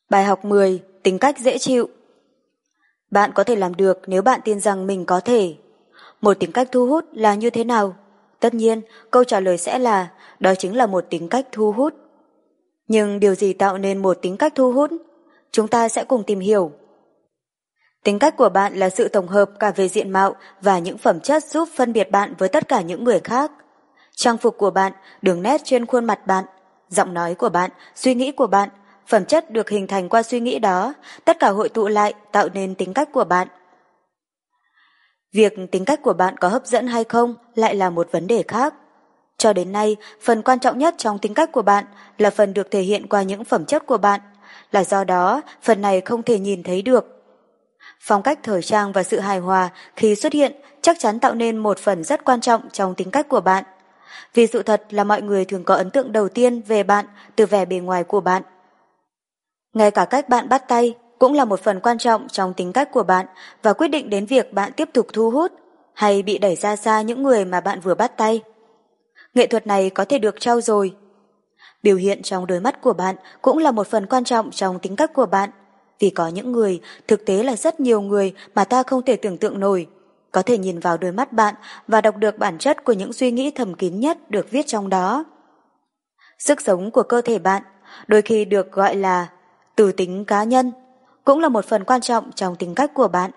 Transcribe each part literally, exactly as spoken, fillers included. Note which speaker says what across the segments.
Speaker 1: Bài học mười. Tính cách dễ chịu. Bạn có thể làm được nếu bạn tin rằng mình có thể. Một tính cách thu hút là như thế nào? Tất nhiên, câu trả lời sẽ là đó chính là một tính cách thu hút. Nhưng điều gì tạo nên một tính cách thu hút? Chúng ta sẽ cùng tìm hiểu. Tính cách của bạn là sự tổng hợp cả về diện mạo và những phẩm chất giúp phân biệt bạn với tất cả những người khác. Trang phục của bạn, đường nét trên khuôn mặt bạn, giọng nói của bạn, suy nghĩ của bạn, phẩm chất được hình thành qua suy nghĩ đó, tất cả hội tụ lại tạo nên tính cách của bạn. Việc tính cách của bạn có hấp dẫn hay không lại là một vấn đề khác. Cho đến nay, phần quan trọng nhất trong tính cách của bạn là phần được thể hiện qua những phẩm chất của bạn, là do đó phần này không thể nhìn thấy được. Phong cách thời trang và sự hài hòa khi xuất hiện chắc chắn tạo nên một phần rất quan trọng trong tính cách của bạn. Vì sự thật là mọi người thường có ấn tượng đầu tiên về bạn từ vẻ bề ngoài của bạn. Ngay cả cách bạn bắt tay cũng là một phần quan trọng trong tính cách của bạn và quyết định đến việc bạn tiếp tục thu hút hay bị đẩy ra xa những người mà bạn vừa bắt tay. Nghệ thuật này có thể được trau dồi. Biểu hiện trong đôi mắt của bạn cũng là một phần quan trọng trong tính cách của bạn, vì có những người, thực tế là rất nhiều người mà ta không thể tưởng tượng nổi, có thể nhìn vào đôi mắt bạn và đọc được bản chất của những suy nghĩ thầm kín nhất được viết trong đó. Sức sống của cơ thể bạn, đôi khi được gọi là từ tính cá nhân, cũng là một phần quan trọng trong tính cách của bạn.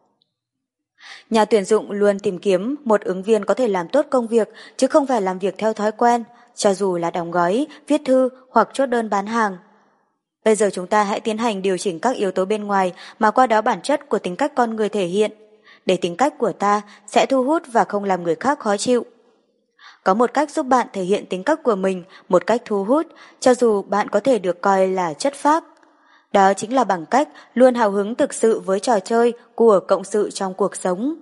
Speaker 1: Nhà tuyển dụng luôn tìm kiếm một ứng viên có thể làm tốt công việc chứ không phải làm việc theo thói quen, cho dù là đóng gói, viết thư hoặc chốt đơn bán hàng. Bây giờ chúng ta hãy tiến hành điều chỉnh các yếu tố bên ngoài mà qua đó bản chất của tính cách con người thể hiện, để tính cách của ta sẽ thu hút và không làm người khác khó chịu. Có một cách giúp bạn thể hiện tính cách của mình một cách thu hút, cho dù bạn có thể được coi là chất phác. Đó chính là bằng cách luôn hào hứng thực sự với trò chơi của cộng sự trong cuộc sống.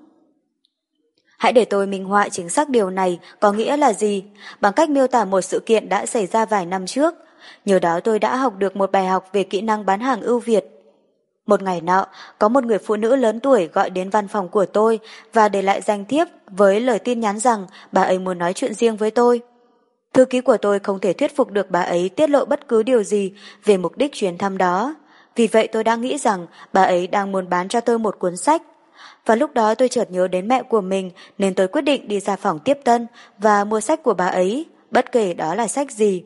Speaker 1: Hãy để tôi minh họa chính xác điều này có nghĩa là gì, bằng cách miêu tả một sự kiện đã xảy ra vài năm trước. Nhờ đó tôi đã học được một bài học về kỹ năng bán hàng ưu việt. Một ngày nọ, có một người phụ nữ lớn tuổi gọi đến văn phòng của tôi và để lại danh thiếp với lời tin nhắn rằng bà ấy muốn nói chuyện riêng với tôi. Thư ký của tôi không thể thuyết phục được bà ấy tiết lộ bất cứ điều gì về mục đích chuyến thăm đó. Vì vậy tôi đang nghĩ rằng bà ấy đang muốn bán cho tôi một cuốn sách. Và lúc đó tôi chợt nhớ đến mẹ của mình nên tôi quyết định đi ra phòng tiếp tân và mua sách của bà ấy, bất kể đó là sách gì.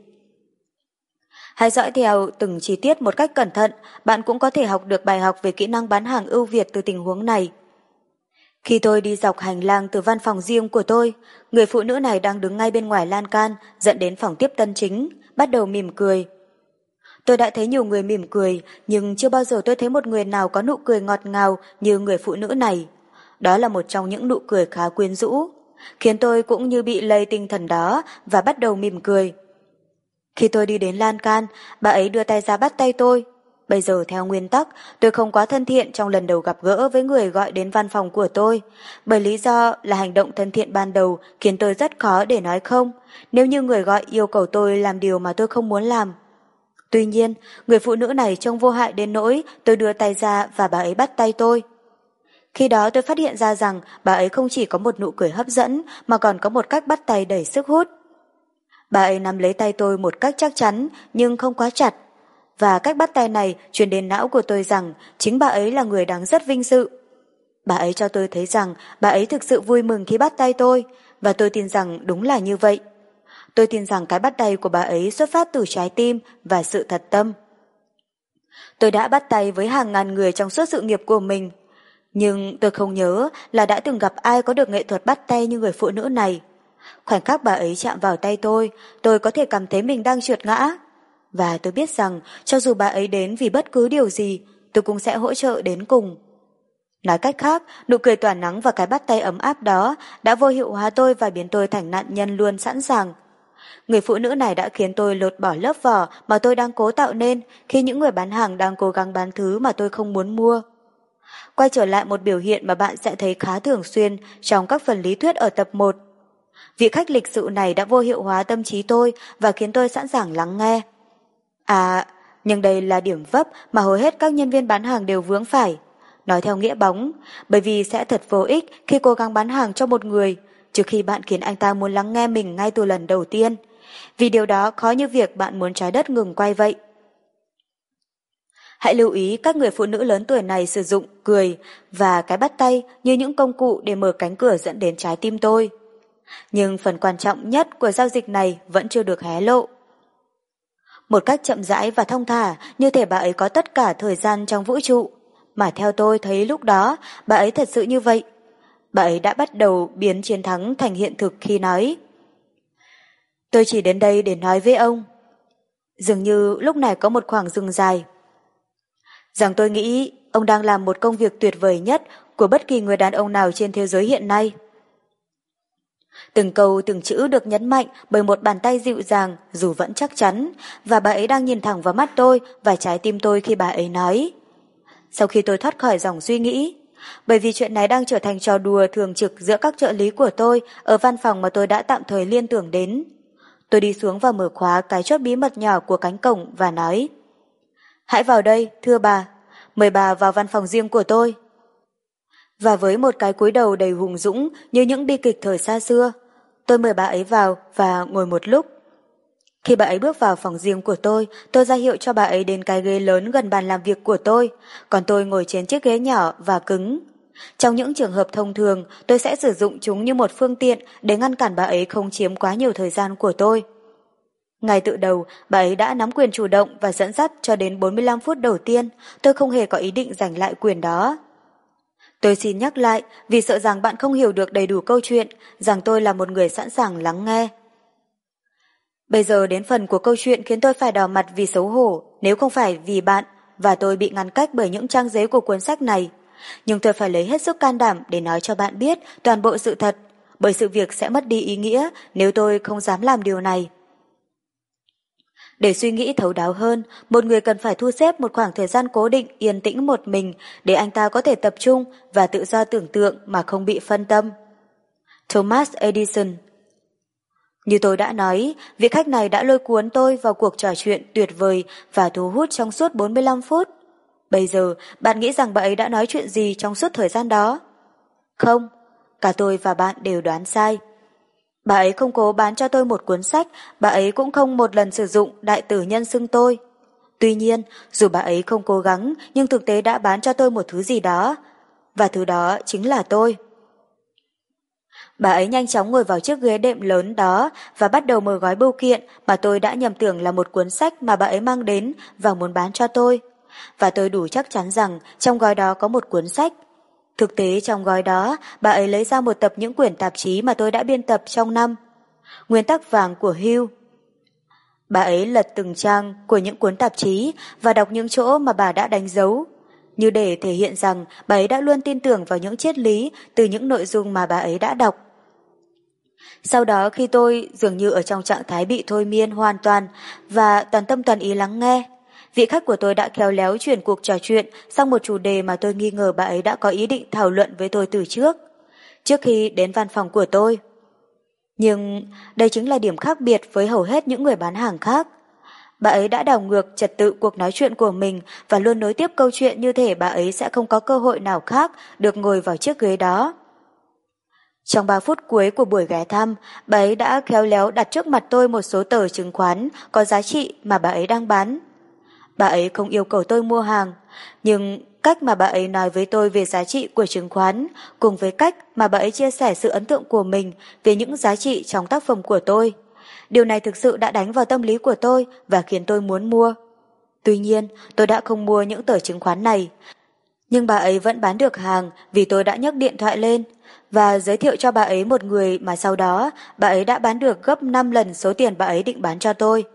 Speaker 1: Hãy dõi theo từng chi tiết một cách cẩn thận, bạn cũng có thể học được bài học về kỹ năng bán hàng ưu việt từ tình huống này. Khi tôi đi dọc hành lang từ văn phòng riêng của tôi, người phụ nữ này đang đứng ngay bên ngoài lan can, dẫn đến phòng tiếp tân chính, bắt đầu mỉm cười. Tôi đã thấy nhiều người mỉm cười, nhưng chưa bao giờ tôi thấy một người nào có nụ cười ngọt ngào như người phụ nữ này. Đó là một trong những nụ cười khá quyến rũ, khiến tôi cũng như bị lây tinh thần đó và bắt đầu mỉm cười. Khi tôi đi đến lan can, bà ấy đưa tay ra bắt tay tôi. Bây giờ theo nguyên tắc, tôi không quá thân thiện trong lần đầu gặp gỡ với người gọi đến văn phòng của tôi, bởi lý do là hành động thân thiện ban đầu khiến tôi rất khó để nói không, nếu như người gọi yêu cầu tôi làm điều mà tôi không muốn làm. Tuy nhiên, người phụ nữ này trông vô hại đến nỗi tôi đưa tay ra và bà ấy bắt tay tôi. Khi đó tôi phát hiện ra rằng bà ấy không chỉ có một nụ cười hấp dẫn mà còn có một cách bắt tay đầy sức hút. Bà ấy nắm lấy tay tôi một cách chắc chắn nhưng không quá chặt, và cách bắt tay này truyền đến não của tôi rằng chính bà ấy là người đáng rất vinh dự. Bà ấy cho tôi thấy rằng bà ấy thực sự vui mừng khi bắt tay tôi, và tôi tin rằng đúng là như vậy. Tôi tin rằng cái bắt tay của bà ấy xuất phát từ trái tim và sự thật tâm. Tôi đã bắt tay với hàng ngàn người trong suốt sự nghiệp của mình, nhưng tôi không nhớ là đã từng gặp ai có được nghệ thuật bắt tay như người phụ nữ này. Khoảnh khắc bà ấy chạm vào tay tôi, tôi có thể cảm thấy mình đang trượt ngã. Và tôi biết rằng cho dù bà ấy đến vì bất cứ điều gì, tôi cũng sẽ hỗ trợ đến cùng. Nói cách khác, nụ cười tỏa nắng và cái bắt tay ấm áp đó đã vô hiệu hóa tôi và biến tôi thành nạn nhân luôn sẵn sàng. Người phụ nữ này đã khiến tôi lột bỏ lớp vỏ mà tôi đang cố tạo nên khi những người bán hàng đang cố gắng bán thứ mà tôi không muốn mua. Quay trở lại một biểu hiện mà bạn sẽ thấy khá thường xuyên trong các phần lý thuyết ở tập một. Vị khách lịch sự này đã vô hiệu hóa tâm trí tôi và khiến tôi sẵn sàng lắng nghe. À, nhưng đây là điểm vấp mà hầu hết các nhân viên bán hàng đều vướng phải. Nói theo nghĩa bóng, bởi vì sẽ thật vô ích khi cố gắng bán hàng cho một người, trừ khi bạn khiến anh ta muốn lắng nghe mình ngay từ lần đầu tiên. Vì điều đó khó như việc bạn muốn trái đất ngừng quay vậy. Hãy lưu ý các người phụ nữ lớn tuổi này sử dụng cười và cái bắt tay như những công cụ để mở cánh cửa dẫn đến trái tim tôi. Nhưng phần quan trọng nhất của giao dịch này vẫn chưa được hé lộ. Một cách chậm rãi và thong thả, như thể bà ấy có tất cả thời gian trong vũ trụ. Mà theo tôi thấy lúc đó, bà ấy thật sự như vậy. Bà ấy đã bắt đầu biến chiến thắng thành hiện thực khi nói: tôi chỉ đến đây để nói với ông. Dường như lúc này có một khoảng dừng dài. Rằng tôi nghĩ ông đang làm một công việc tuyệt vời nhất của bất kỳ người đàn ông nào trên thế giới hiện nay. Từng câu từng chữ được nhấn mạnh bởi một bàn tay dịu dàng dù vẫn chắc chắn, và bà ấy đang nhìn thẳng vào mắt tôi và trái tim tôi khi bà ấy nói. Sau khi tôi thoát khỏi dòng suy nghĩ, bởi vì chuyện này đang trở thành trò đùa thường trực giữa các trợ lý của tôi ở văn phòng mà tôi đã tạm thời liên tưởng đến, tôi đi xuống và mở khóa cái chốt bí mật nhỏ của cánh cổng và nói: hãy vào đây, thưa bà, mời bà vào văn phòng riêng của tôi. Và với một cái cúi đầu đầy hùng dũng như những bi kịch thời xa xưa, tôi mời bà ấy vào và ngồi một lúc. Khi bà ấy bước vào phòng riêng của tôi, tôi ra hiệu cho bà ấy đến cái ghế lớn gần bàn làm việc của tôi, còn tôi ngồi trên chiếc ghế nhỏ và cứng. Trong những trường hợp thông thường, tôi sẽ sử dụng chúng như một phương tiện để ngăn cản bà ấy không chiếm quá nhiều thời gian của tôi. Ngay từ đầu, bà ấy đã nắm quyền chủ động và dẫn dắt cho đến bốn mươi lăm phút đầu tiên, tôi không hề có ý định giành lại quyền đó. Tôi xin nhắc lại vì sợ rằng bạn không hiểu được đầy đủ câu chuyện, rằng tôi là một người sẵn sàng lắng nghe. Bây giờ đến phần của câu chuyện khiến tôi phải đỏ mặt vì xấu hổ, nếu không phải vì bạn và tôi bị ngăn cách bởi những trang giấy của cuốn sách này. Nhưng tôi phải lấy hết sức can đảm để nói cho bạn biết toàn bộ sự thật, bởi sự việc sẽ mất đi ý nghĩa nếu tôi không dám làm điều này. Để suy nghĩ thấu đáo hơn, một người cần phải thu xếp một khoảng thời gian cố định yên tĩnh một mình để anh ta có thể tập trung và tự do tưởng tượng mà không bị phân tâm. Thomas Edison. Như tôi đã nói, vị khách này đã lôi cuốn tôi vào cuộc trò chuyện tuyệt vời và thu hút trong suốt bốn mươi lăm phút. Bây giờ, bạn nghĩ rằng bà ấy đã nói chuyện gì trong suốt thời gian đó? Không, cả tôi và bạn đều đoán sai. Bà ấy không cố bán cho tôi một cuốn sách, bà ấy cũng không một lần sử dụng đại tử nhân xưng tôi. Tuy nhiên, dù bà ấy không cố gắng, nhưng thực tế đã bán cho tôi một thứ gì đó, và thứ đó chính là tôi. Bà ấy nhanh chóng ngồi vào chiếc ghế đệm lớn đó và bắt đầu mở gói bưu kiện mà tôi đã nhầm tưởng là một cuốn sách mà bà ấy mang đến và muốn bán cho tôi. Và tôi đủ chắc chắn rằng trong gói đó có một cuốn sách. Thực tế trong gói đó, bà ấy lấy ra một tập những quyển tạp chí mà tôi đã biên tập trong năm. Nguyên tắc vàng của Hill. Bà ấy lật từng trang của những cuốn tạp chí và đọc những chỗ mà bà đã đánh dấu, như để thể hiện rằng bà ấy đã luôn tin tưởng vào những triết lý từ những nội dung mà bà ấy đã đọc. Sau đó khi tôi dường như ở trong trạng thái bị thôi miên hoàn toàn và toàn tâm toàn ý lắng nghe, vị khách của tôi đã khéo léo chuyển cuộc trò chuyện sang một chủ đề mà tôi nghi ngờ bà ấy đã có ý định thảo luận với tôi từ trước, trước khi đến văn phòng của tôi. Nhưng đây chính là điểm khác biệt với hầu hết những người bán hàng khác. Bà ấy đã đảo ngược trật tự cuộc nói chuyện của mình và luôn nối tiếp câu chuyện như thể bà ấy sẽ không có cơ hội nào khác được ngồi vào chiếc ghế đó. Trong ba phút cuối của buổi ghé thăm, bà ấy đã khéo léo đặt trước mặt tôi một số tờ chứng khoán có giá trị mà bà ấy đang bán. Bà ấy không yêu cầu tôi mua hàng, nhưng cách mà bà ấy nói với tôi về giá trị của chứng khoán, cùng với cách mà bà ấy chia sẻ sự ấn tượng của mình về những giá trị trong tác phẩm của tôi, điều này thực sự đã đánh vào tâm lý của tôi và khiến tôi muốn mua. Tuy nhiên, tôi đã không mua những tờ chứng khoán này, nhưng bà ấy vẫn bán được hàng vì tôi đã nhấc điện thoại lên và giới thiệu cho bà ấy một người mà sau đó bà ấy đã bán được gấp năm lần số tiền bà ấy định bán cho tôi.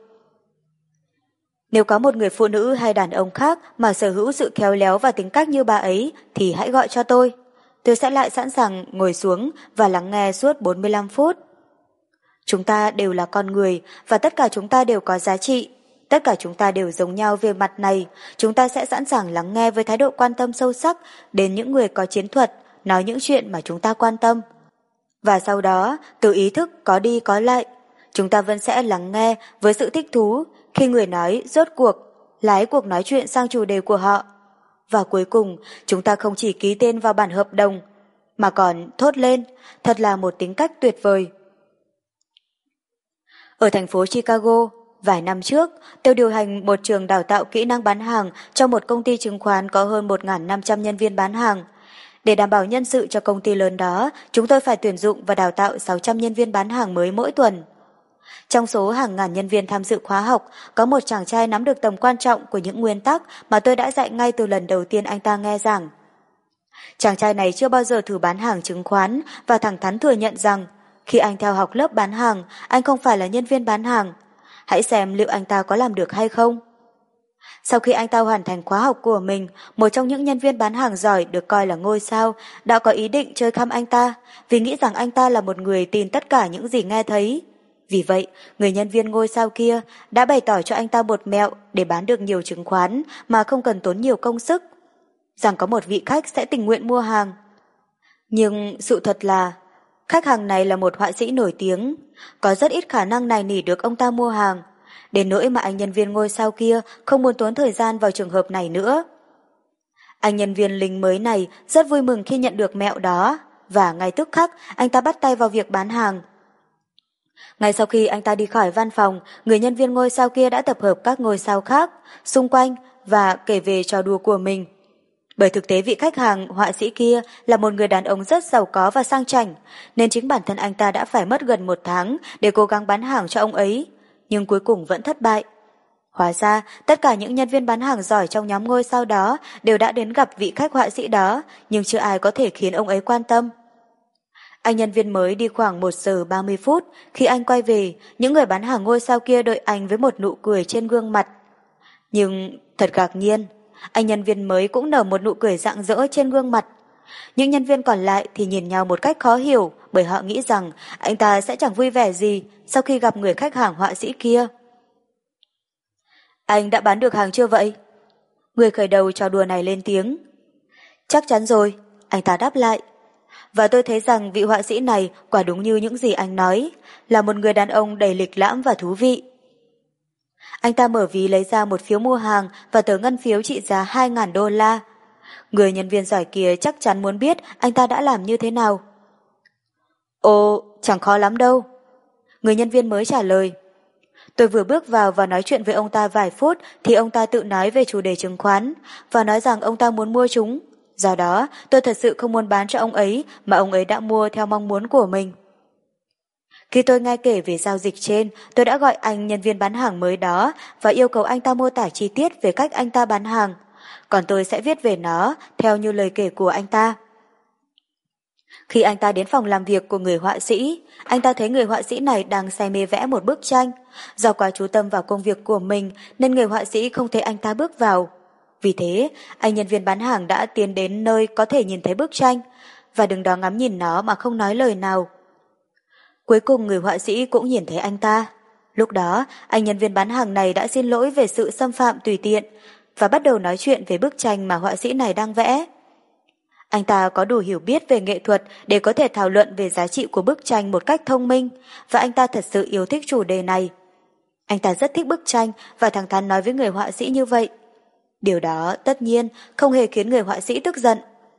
Speaker 1: Nếu có một người phụ nữ hay đàn ông khác mà sở hữu sự khéo léo và tính cách như bà ấy thì hãy gọi cho tôi. Tôi sẽ lại sẵn sàng ngồi xuống và lắng nghe suốt bốn mươi lăm phút. Chúng ta đều là con người và tất cả chúng ta đều có giá trị. Tất cả chúng ta đều giống nhau về mặt này. Chúng ta sẽ sẵn sàng lắng nghe với thái độ quan tâm sâu sắc đến những người có chiến thuật, nói những chuyện mà chúng ta quan tâm. Và sau đó, từ ý thức có đi có lại, chúng ta vẫn sẽ lắng nghe với sự thích thú khi người nói rốt cuộc lái cuộc nói chuyện sang chủ đề của họ. Và cuối cùng, chúng ta không chỉ ký tên vào bản hợp đồng, mà còn thốt lên, thật là một tính cách tuyệt vời. Ở thành phố Chicago, Vài năm trước, tôi điều hành một trường đào tạo kỹ năng bán hàng cho một công ty chứng khoán có hơn một nghìn năm trăm nhân viên bán hàng. Để đảm bảo nhân sự cho công ty lớn đó, chúng tôi phải tuyển dụng và đào tạo sáu trăm nhân viên bán hàng mới mỗi tuần. Trong số hàng ngàn nhân viên tham dự khóa học, có một chàng trai nắm được tầm quan trọng của những nguyên tắc mà tôi đã dạy ngay từ lần đầu tiên anh ta nghe giảng. Chàng trai này chưa bao giờ thử bán hàng chứng khoán và thẳng thắn thừa nhận rằng khi anh theo học lớp bán hàng, anh không phải là nhân viên bán hàng. Hãy xem liệu anh ta có làm được hay không. Sau khi anh ta hoàn thành khóa học của mình, một trong những nhân viên bán hàng giỏi được coi là ngôi sao đã có ý định chơi khăm anh ta vì nghĩ rằng anh ta là một người tin tất cả những gì nghe thấy. Vì vậy, người nhân viên ngôi sao kia đã bày tỏ cho anh ta một mẹo để bán được nhiều chứng khoán mà không cần tốn nhiều công sức, rằng có một vị khách sẽ tình nguyện mua hàng. Nhưng sự thật là, khách hàng này là một họa sĩ nổi tiếng, có rất ít khả năng nài nỉ được ông ta mua hàng, đến nỗi mà anh nhân viên ngôi sao kia không muốn tốn thời gian vào trường hợp này nữa. Anh nhân viên lính mới này rất vui mừng khi nhận được mẹo đó, và ngay tức khắc anh ta bắt tay vào việc bán hàng. Ngay sau khi anh ta đi khỏi văn phòng, người nhân viên ngôi sao kia đã tập hợp các ngôi sao khác xung quanh và kể về trò đùa của mình. Bởi thực tế vị khách hàng họa sĩ kia là một người đàn ông rất giàu có và sang chảnh, nên chính bản thân anh ta đã phải mất gần một tháng để cố gắng bán hàng cho ông ấy, nhưng cuối cùng vẫn thất bại. Hóa ra, tất cả những nhân viên bán hàng giỏi trong nhóm ngôi sao đó đều đã đến gặp vị khách họa sĩ đó, nhưng chưa ai có thể khiến ông ấy quan tâm. Anh nhân viên mới đi khoảng một giờ ba mươi phút, khi anh quay về, những người bán hàng ngôi sao kia đợi anh với một nụ cười trên gương mặt. Nhưng thật ngạc nhiên, anh nhân viên mới cũng nở một nụ cười rạng rỡ trên gương mặt. Những nhân viên còn lại thì nhìn nhau một cách khó hiểu, bởi họ nghĩ rằng anh ta sẽ chẳng vui vẻ gì sau khi gặp người khách hàng họa sĩ kia. Anh đã bán được hàng chưa vậy? Người khởi đầu trò đùa này lên tiếng. Chắc chắn rồi, anh ta đáp lại. Và tôi thấy rằng vị họa sĩ này quả đúng như những gì anh nói, là một người đàn ông đầy lịch lãm và thú vị. Anh ta mở ví lấy ra một phiếu mua hàng và tờ ngân phiếu trị giá hai nghìn đô la. Người nhân viên giỏi kia chắc chắn muốn biết anh ta đã làm như thế nào. Ồ, chẳng khó lắm đâu. Người nhân viên mới trả lời. Tôi vừa bước vào và nói chuyện với ông ta vài phút thì ông ta tự nói về chủ đề chứng khoán và nói rằng ông ta muốn mua chúng. Do đó, tôi thật sự không muốn bán cho ông ấy mà ông ấy đã mua theo mong muốn của mình. Khi tôi nghe kể về giao dịch trên, tôi đã gọi anh nhân viên bán hàng mới đó và yêu cầu anh ta mô tả chi tiết về cách anh ta bán hàng. Còn tôi sẽ viết về nó theo như lời kể của anh ta. Khi anh ta đến phòng làm việc của người họa sĩ, anh ta thấy người họa sĩ này đang say mê vẽ một bức tranh. Do quá chú tâm vào công việc của mình nên người họa sĩ không thấy anh ta bước vào. Vì thế, anh nhân viên bán hàng đã tiến đến nơi có thể nhìn thấy bức tranh và đứng đó ngắm nhìn nó mà không nói lời nào. Cuối cùng người họa sĩ cũng nhìn thấy anh ta. Lúc đó, anh nhân viên bán hàng này đã xin lỗi về sự xâm phạm tùy tiện và bắt đầu nói chuyện về bức tranh mà họa sĩ này đang vẽ. Anh ta có đủ hiểu biết về nghệ thuật để có thể thảo luận về giá trị của bức tranh một cách thông minh, và anh ta thật sự yêu thích chủ đề này. Anh ta rất thích bức tranh và thẳng thắn nói với người họa sĩ như vậy. Điều đó tất nhiên không hề khiến người họa sĩ tức giận.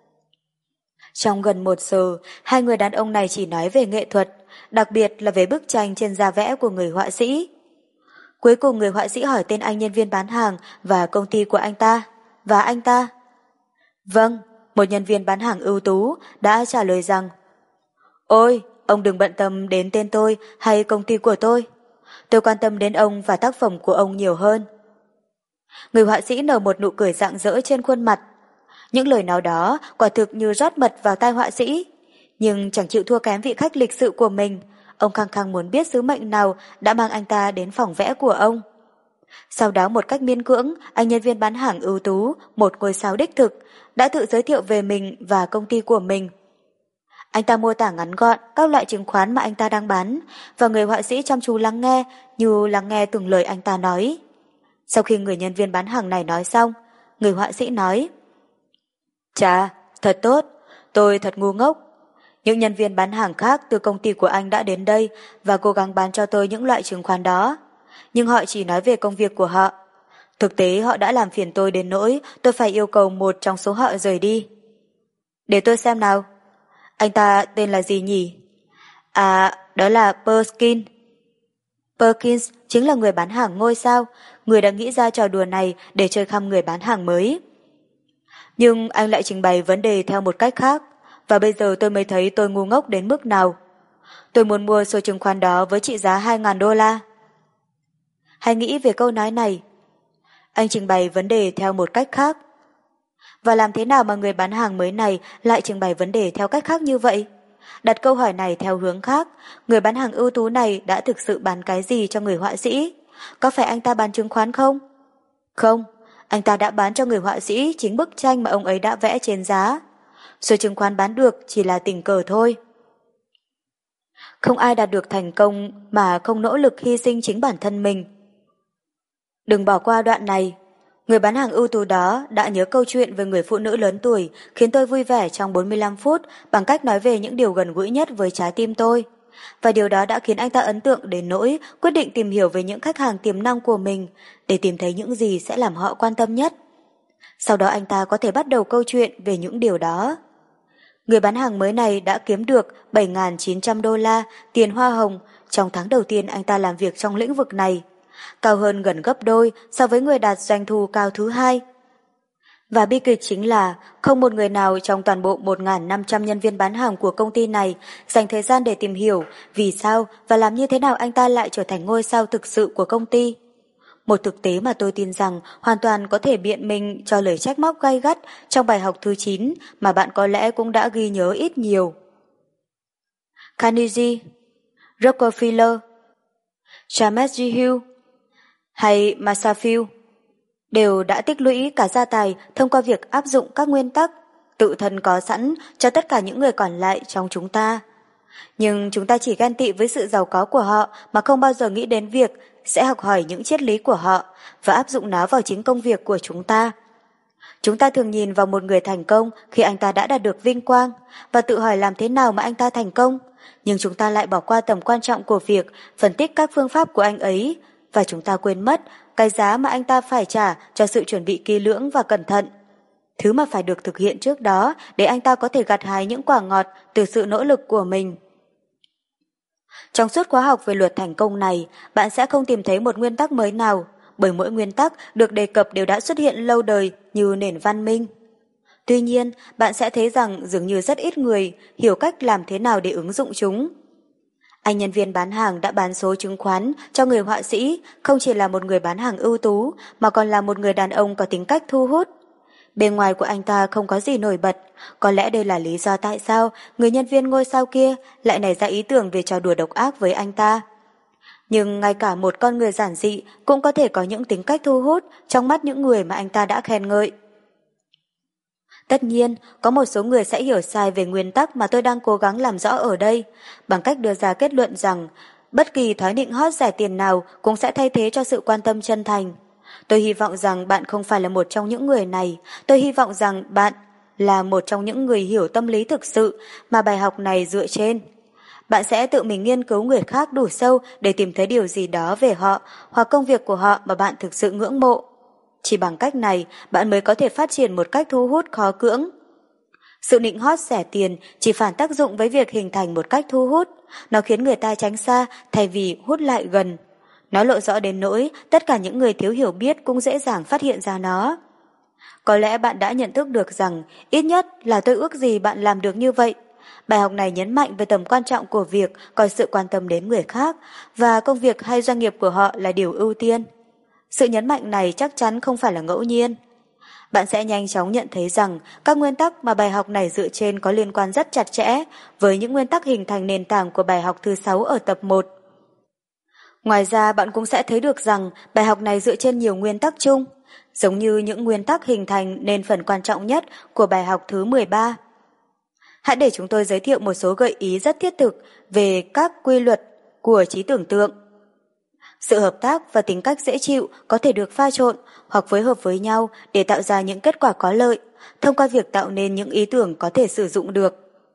Speaker 1: Trong gần một giờ, hai người đàn ông này chỉ nói về nghệ thuật, đặc biệt là về bức tranh trên da vẽ của người họa sĩ. Cuối cùng người họa sĩ hỏi tên anh nhân viên bán hàng và công ty của anh ta, và anh ta. Vâng, một nhân viên bán hàng ưu tú đã trả lời rằng, ôi, ông đừng bận tâm đến tên tôi hay công ty của tôi. Tôi quan tâm đến ông và tác phẩm của ông nhiều hơn. Người họa sĩ nở một nụ cười rạng rỡ trên khuôn mặt. Những lời nói đó quả thực như rót mật vào tai họa sĩ, nhưng chẳng chịu thua kém vị khách lịch sự của mình. Ông khăng khăng muốn biết sứ mệnh nào đã mang anh ta đến phòng vẽ của ông. Sau đó một cách miễn cưỡng, anh nhân viên bán hàng ưu tú, một ngôi sao đích thực, đã tự giới thiệu về mình và công ty của mình. Anh ta mô tả ngắn gọn các loại chứng khoán mà anh ta đang bán, và người họa sĩ chăm chú lắng nghe như lắng nghe từng lời anh ta nói. Sau khi người nhân viên bán hàng này nói xong, người họa sĩ nói, chà, thật tốt, tôi thật ngu ngốc. Những nhân viên bán hàng khác từ công ty của anh đã đến đây và cố gắng bán cho tôi những loại chứng khoán đó, nhưng họ chỉ nói về công việc của họ. Thực tế họ đã làm phiền tôi đến nỗi tôi phải yêu cầu một trong số họ rời đi. Để tôi xem nào. Anh ta tên là gì nhỉ? À, đó là Perkin. Perkins chính là người bán hàng ngôi sao, người đã nghĩ ra trò đùa này để chơi khăm người bán hàng mới. Nhưng anh lại trình bày vấn đề theo một cách khác, và bây giờ tôi mới thấy tôi ngu ngốc đến mức nào. Tôi muốn mua số chứng khoán đó với trị giá hai nghìn đô la. Hãy nghĩ về câu nói này. Anh trình bày vấn đề theo một cách khác. Và làm thế nào mà người bán hàng mới này lại trình bày vấn đề theo cách khác như vậy? Đặt câu hỏi này theo hướng khác, người bán hàng ưu tú này đã thực sự bán cái gì cho người họa sĩ? Có phải anh ta bán chứng khoán không? Không, anh ta đã bán cho người họa sĩ chính bức tranh mà ông ấy đã vẽ trên giá. Số chứng khoán bán được chỉ là tình cờ thôi. Không ai đạt được thành công mà không nỗ lực hy sinh chính bản thân mình. Đừng bỏ qua đoạn này. Người bán hàng ưu tú đó đã nhớ câu chuyện về người phụ nữ lớn tuổi khiến tôi vui vẻ trong bốn mươi lăm phút bằng cách nói về những điều gần gũi nhất với trái tim tôi. Và điều đó đã khiến anh ta ấn tượng đến nỗi quyết định tìm hiểu về những khách hàng tiềm năng của mình để tìm thấy những gì sẽ làm họ quan tâm nhất. Sau đó anh ta có thể bắt đầu câu chuyện về những điều đó. Người bán hàng mới này đã kiếm được bảy nghìn chín trăm đô la tiền hoa hồng trong tháng đầu tiên anh ta làm việc trong lĩnh vực này, cao hơn gần gấp đôi so với người đạt doanh thu cao thứ hai. Và bi kịch chính là không một người nào trong toàn bộ một nghìn năm trăm nhân viên bán hàng của công ty này dành thời gian để tìm hiểu vì sao và làm như thế nào anh ta lại trở thành ngôi sao thực sự của công ty. Một thực tế mà tôi tin rằng hoàn toàn có thể biện minh cho lời trách móc gay gắt trong bài học thứ chín mà bạn có lẽ cũng đã ghi nhớ ít nhiều. Carnegie, Rockefeller, James G. Hill hay Masafield đều đã tích lũy cả gia tài thông qua việc áp dụng các nguyên tắc tự thân có sẵn cho tất cả những người còn lại trong chúng ta. Nhưng chúng ta chỉ ghen tị với sự giàu có của họ mà không bao giờ nghĩ đến việc sẽ học hỏi những triết lý của họ và áp dụng nó vào chính công việc của chúng ta. Chúng ta thường nhìn vào một người thành công khi anh ta đã đạt được vinh quang và tự hỏi làm thế nào mà anh ta thành công, nhưng chúng ta lại bỏ qua tầm quan trọng của việc phân tích các phương pháp của anh ấy và chúng ta quên mất cái giá mà anh ta phải trả cho sự chuẩn bị kỹ lưỡng và cẩn thận, thứ mà phải được thực hiện trước đó để anh ta có thể gặt hái những quả ngọt từ sự nỗ lực của mình. Trong suốt khóa học về luật thành công này, bạn sẽ không tìm thấy một nguyên tắc mới nào, bởi mỗi nguyên tắc được đề cập đều đã xuất hiện lâu đời như nền văn minh. Tuy nhiên, bạn sẽ thấy rằng dường như rất ít người hiểu cách làm thế nào để ứng dụng chúng. Anh nhân viên bán hàng đã bán số chứng khoán cho người họa sĩ không chỉ là một người bán hàng ưu tú mà còn là một người đàn ông có tính cách thu hút. Bên ngoài của anh ta không có gì nổi bật, có lẽ đây là lý do tại sao người nhân viên ngôi sao kia lại nảy ra ý tưởng về trò đùa độc ác với anh ta. Nhưng ngay cả một con người giản dị cũng có thể có những tính cách thu hút trong mắt những người mà anh ta đã khen ngợi. Tất nhiên, có một số người sẽ hiểu sai về nguyên tắc mà tôi đang cố gắng làm rõ ở đây, bằng cách đưa ra kết luận rằng bất kỳ thoái định hót rẻ tiền nào cũng sẽ thay thế cho sự quan tâm chân thành. Tôi hy vọng rằng bạn không phải là một trong những người này, tôi hy vọng rằng bạn là một trong những người hiểu tâm lý thực sự mà bài học này dựa trên. Bạn sẽ tự mình nghiên cứu người khác đủ sâu để tìm thấy điều gì đó về họ hoặc công việc của họ mà bạn thực sự ngưỡng mộ. Chỉ bằng cách này, bạn mới có thể phát triển một cách thu hút khó cưỡng. Sự nịnh hót rẻ tiền chỉ phản tác dụng với việc hình thành một cách thu hút. Nó khiến người ta tránh xa thay vì hút lại gần. Nó lộ rõ đến nỗi tất cả những người thiếu hiểu biết cũng dễ dàng phát hiện ra nó. Có lẽ bạn đã nhận thức được rằng ít nhất là tôi ước gì bạn làm được như vậy. Bài học này nhấn mạnh về tầm quan trọng của việc coi sự quan tâm đến người khác và công việc hay doanh nghiệp của họ là điều ưu tiên. Sự nhấn mạnh này chắc chắn không phải là ngẫu nhiên. Bạn sẽ nhanh chóng nhận thấy rằng các nguyên tắc mà bài học này dựa trên có liên quan rất chặt chẽ với những nguyên tắc hình thành nền tảng của bài học thứ sáu ở tập một. Ngoài ra, bạn cũng sẽ thấy được rằng bài học này dựa trên nhiều nguyên tắc chung, giống như những nguyên tắc hình thành nên phần quan trọng nhất của bài học thứ mười ba. Hãy để chúng tôi giới thiệu một số gợi ý rất thiết thực về các quy luật của trí tưởng tượng. Sự hợp tác và tính cách dễ chịu có thể được pha trộn hoặc phối hợp với nhau để tạo ra những kết quả có lợi, thông qua việc tạo nên những ý tưởng có thể sử dụng được.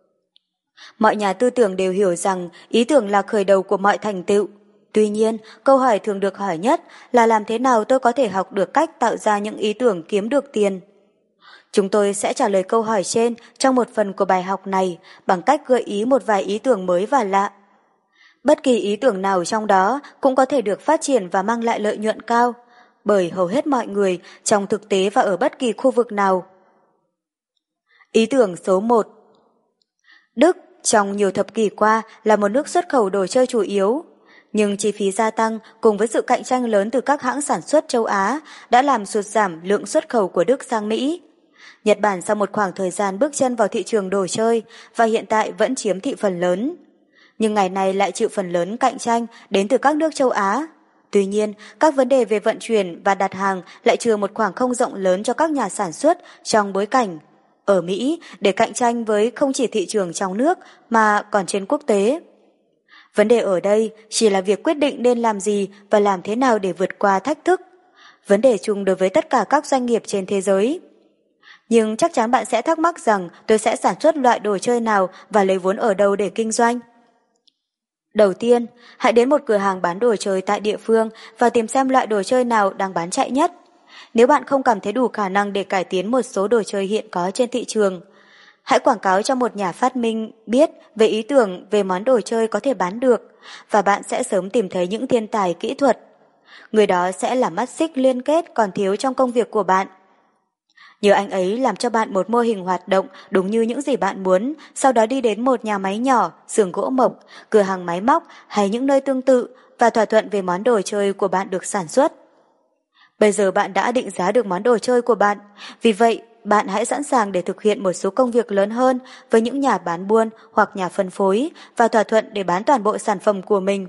Speaker 1: Mọi nhà tư tưởng đều hiểu rằng ý tưởng là khởi đầu của mọi thành tựu. Tuy nhiên, câu hỏi thường được hỏi nhất là làm thế nào tôi có thể học được cách tạo ra những ý tưởng kiếm được tiền. Chúng tôi sẽ trả lời câu hỏi trên trong một phần của bài học này bằng cách gợi ý một vài ý tưởng mới và lạ. Bất kỳ ý tưởng nào trong đó cũng có thể được phát triển và mang lại lợi nhuận cao, bởi hầu hết mọi người trong thực tế và ở bất kỳ khu vực nào. Ý tưởng số một. Đức trong nhiều thập kỷ qua là một nước xuất khẩu đồ chơi chủ yếu, nhưng chi phí gia tăng cùng với sự cạnh tranh lớn từ các hãng sản xuất châu Á đã làm sụt giảm lượng xuất khẩu của Đức sang Mỹ. Nhật Bản sau một khoảng thời gian bước chân vào thị trường đồ chơi và hiện tại vẫn chiếm thị phần lớn, nhưng ngày nay lại chịu phần lớn cạnh tranh đến từ các nước châu Á. Tuy nhiên, các vấn đề về vận chuyển và đặt hàng lại chừa một khoảng không rộng lớn cho các nhà sản xuất trong bối cảnh ở Mỹ để cạnh tranh với không chỉ thị trường trong nước mà còn trên quốc tế. Vấn đề ở đây chỉ là việc quyết định nên làm gì và làm thế nào để vượt qua thách thức. Vấn đề chung đối với tất cả các doanh nghiệp trên thế giới. Nhưng chắc chắn bạn sẽ thắc mắc rằng tôi sẽ sản xuất loại đồ chơi nào và lấy vốn ở đâu để kinh doanh. Đầu tiên, hãy đến một cửa hàng bán đồ chơi tại địa phương và tìm xem loại đồ chơi nào đang bán chạy nhất. Nếu bạn không cảm thấy đủ khả năng để cải tiến một số đồ chơi hiện có trên thị trường, hãy quảng cáo cho một nhà phát minh biết về ý tưởng về món đồ chơi có thể bán được, và bạn sẽ sớm tìm thấy những thiên tài kỹ thuật. Người đó sẽ là mắt xích liên kết còn thiếu trong công việc của bạn. Nhờ anh ấy làm cho bạn một mô hình hoạt động đúng như những gì bạn muốn, sau đó đi đến một nhà máy nhỏ, xưởng gỗ mộc, cửa hàng máy móc hay những nơi tương tự và thỏa thuận về món đồ chơi của bạn được sản xuất. Bây giờ bạn đã định giá được món đồ chơi của bạn, vì vậy bạn hãy sẵn sàng để thực hiện một số công việc lớn hơn với những nhà bán buôn hoặc nhà phân phối và thỏa thuận để bán toàn bộ sản phẩm của mình.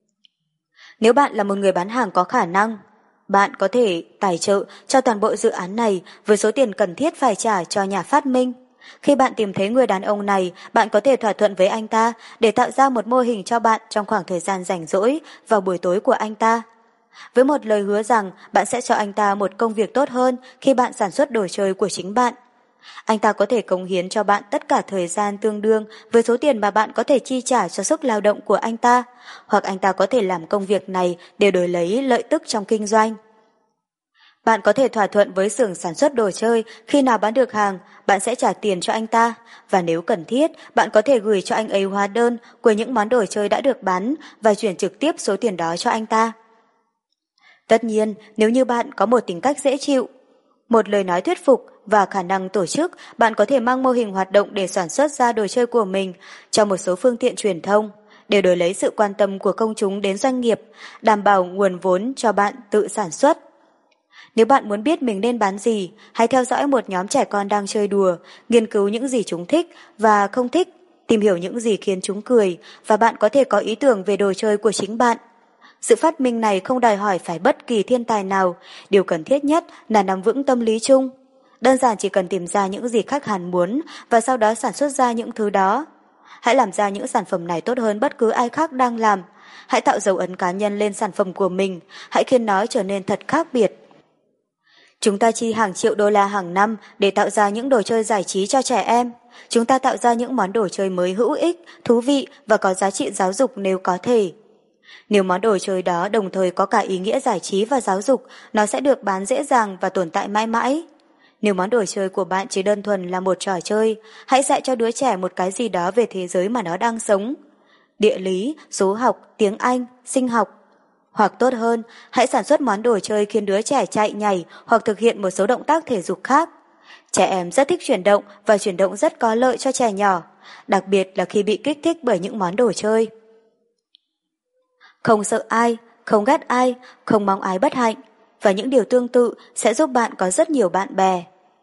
Speaker 1: Nếu bạn là một người bán hàng có khả năng, bạn có thể tài trợ cho toàn bộ dự án này với số tiền cần thiết phải trả cho nhà phát minh. Khi bạn tìm thấy người đàn ông này, bạn có thể thỏa thuận với anh ta để tạo ra một mô hình cho bạn trong khoảng thời gian rảnh rỗi vào buổi tối của anh ta, với một lời hứa rằng bạn sẽ cho anh ta một công việc tốt hơn khi bạn sản xuất đồ chơi của chính bạn. Anh ta có thể cống hiến cho bạn tất cả thời gian tương đương với số tiền mà bạn có thể chi trả cho sức lao động của anh ta, hoặc anh ta có thể làm công việc này để đổi lấy lợi tức trong kinh doanh. Bạn có thể thỏa thuận với xưởng sản xuất đồ chơi khi nào bán được hàng, bạn sẽ trả tiền cho anh ta, và nếu cần thiết, bạn có thể gửi cho anh ấy hóa đơn của những món đồ chơi đã được bán và chuyển trực tiếp số tiền đó cho anh ta. Tất nhiên, nếu như bạn có một tính cách dễ chịu, một lời nói thuyết phục và khả năng tổ chức, bạn có thể mang mô hình hoạt động để sản xuất ra đồ chơi của mình cho một số phương tiện truyền thông, để đổi lấy sự quan tâm của công chúng đến doanh nghiệp, đảm bảo nguồn vốn cho bạn tự sản xuất. Nếu bạn muốn biết mình nên bán gì, hãy theo dõi một nhóm trẻ con đang chơi đùa, nghiên cứu những gì chúng thích và không thích, tìm hiểu những gì khiến chúng cười, và bạn có thể có ý tưởng về đồ chơi của chính bạn. Sự phát minh này không đòi hỏi phải bất kỳ thiên tài nào, điều cần thiết nhất là nắm vững tâm lý chung. Đơn giản chỉ cần tìm ra những gì khách hàng muốn và sau đó sản xuất ra những thứ đó. Hãy làm ra những sản phẩm này tốt hơn bất cứ ai khác đang làm. Hãy tạo dấu ấn cá nhân lên sản phẩm của mình, hãy khiến nó trở nên thật khác biệt. Chúng ta chi hàng triệu đô la hàng năm để tạo ra những đồ chơi giải trí cho trẻ em. Chúng ta tạo ra những món đồ chơi mới hữu ích, thú vị và có giá trị giáo dục nếu có thể. Nếu món đồ chơi đó đồng thời có cả ý nghĩa giải trí và giáo dục, nó sẽ được bán dễ dàng và tồn tại mãi mãi. Nếu món đồ chơi của bạn chỉ đơn thuần là một trò chơi, hãy dạy cho đứa trẻ một cái gì đó về thế giới mà nó đang sống. Địa lý, số học, tiếng Anh, sinh học. Hoặc tốt hơn, hãy sản xuất món đồ chơi khiến đứa trẻ chạy nhảy hoặc thực hiện một số động tác thể dục khác. Trẻ em rất thích chuyển động và chuyển động rất có lợi cho trẻ nhỏ, đặc biệt là khi bị kích thích bởi những món đồ chơi. Không sợ ai, không ghét ai, không mong ai bất hạnh, và những điều tương tự sẽ giúp bạn có rất nhiều bạn bè.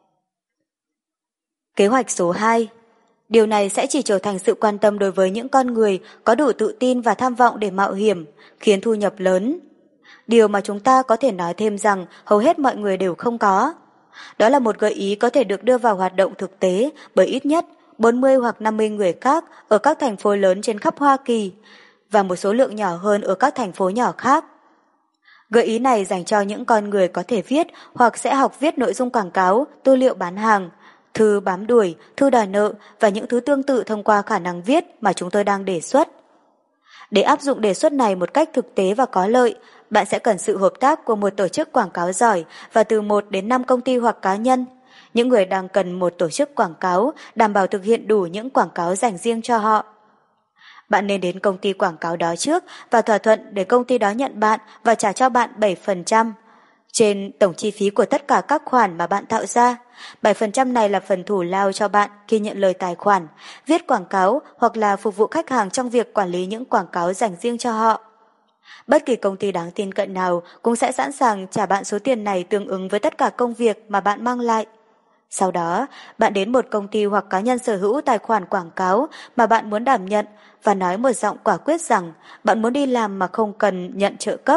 Speaker 1: Kế hoạch số hai. Điều này sẽ chỉ trở thành sự quan tâm đối với những con người có đủ tự tin và tham vọng để mạo hiểm, khiến thu nhập lớn. Điều mà chúng ta có thể nói thêm rằng hầu hết mọi người đều không có. Đó là một gợi ý có thể được đưa vào hoạt động thực tế bởi ít nhất bốn mươi hoặc năm mươi người khác ở các thành phố lớn trên khắp Hoa Kỳ, và một số lượng nhỏ hơn ở các thành phố nhỏ khác. Gợi ý này dành cho những con người có thể viết hoặc sẽ học viết nội dung quảng cáo, tư liệu bán hàng, thư bám đuổi, thư đòi nợ và những thứ tương tự thông qua khả năng viết mà chúng tôi đang đề xuất. Để áp dụng đề xuất này một cách thực tế và có lợi, bạn sẽ cần sự hợp tác của một tổ chức quảng cáo giỏi và từ một đến năm công ty hoặc cá nhân. Những người đang cần một tổ chức quảng cáo đảm bảo thực hiện đủ những quảng cáo dành riêng cho họ. Bạn nên đến công ty quảng cáo đó trước và thỏa thuận để công ty đó nhận bạn và trả cho bạn bảy phần trăm trên tổng chi phí của tất cả các khoản mà bạn tạo ra. bảy phần trăm này là phần thù lao cho bạn khi nhận lời tài khoản, viết quảng cáo hoặc là phục vụ khách hàng trong việc quản lý những quảng cáo dành riêng cho họ. Bất kỳ công ty đáng tin cậy nào cũng sẽ sẵn sàng trả bạn số tiền này tương ứng với tất cả công việc mà bạn mang lại. Sau đó, bạn đến một công ty hoặc cá nhân sở hữu tài khoản quảng cáo mà bạn muốn đảm nhận và nói một giọng quả quyết rằng bạn muốn đi làm mà không cần nhận trợ cấp.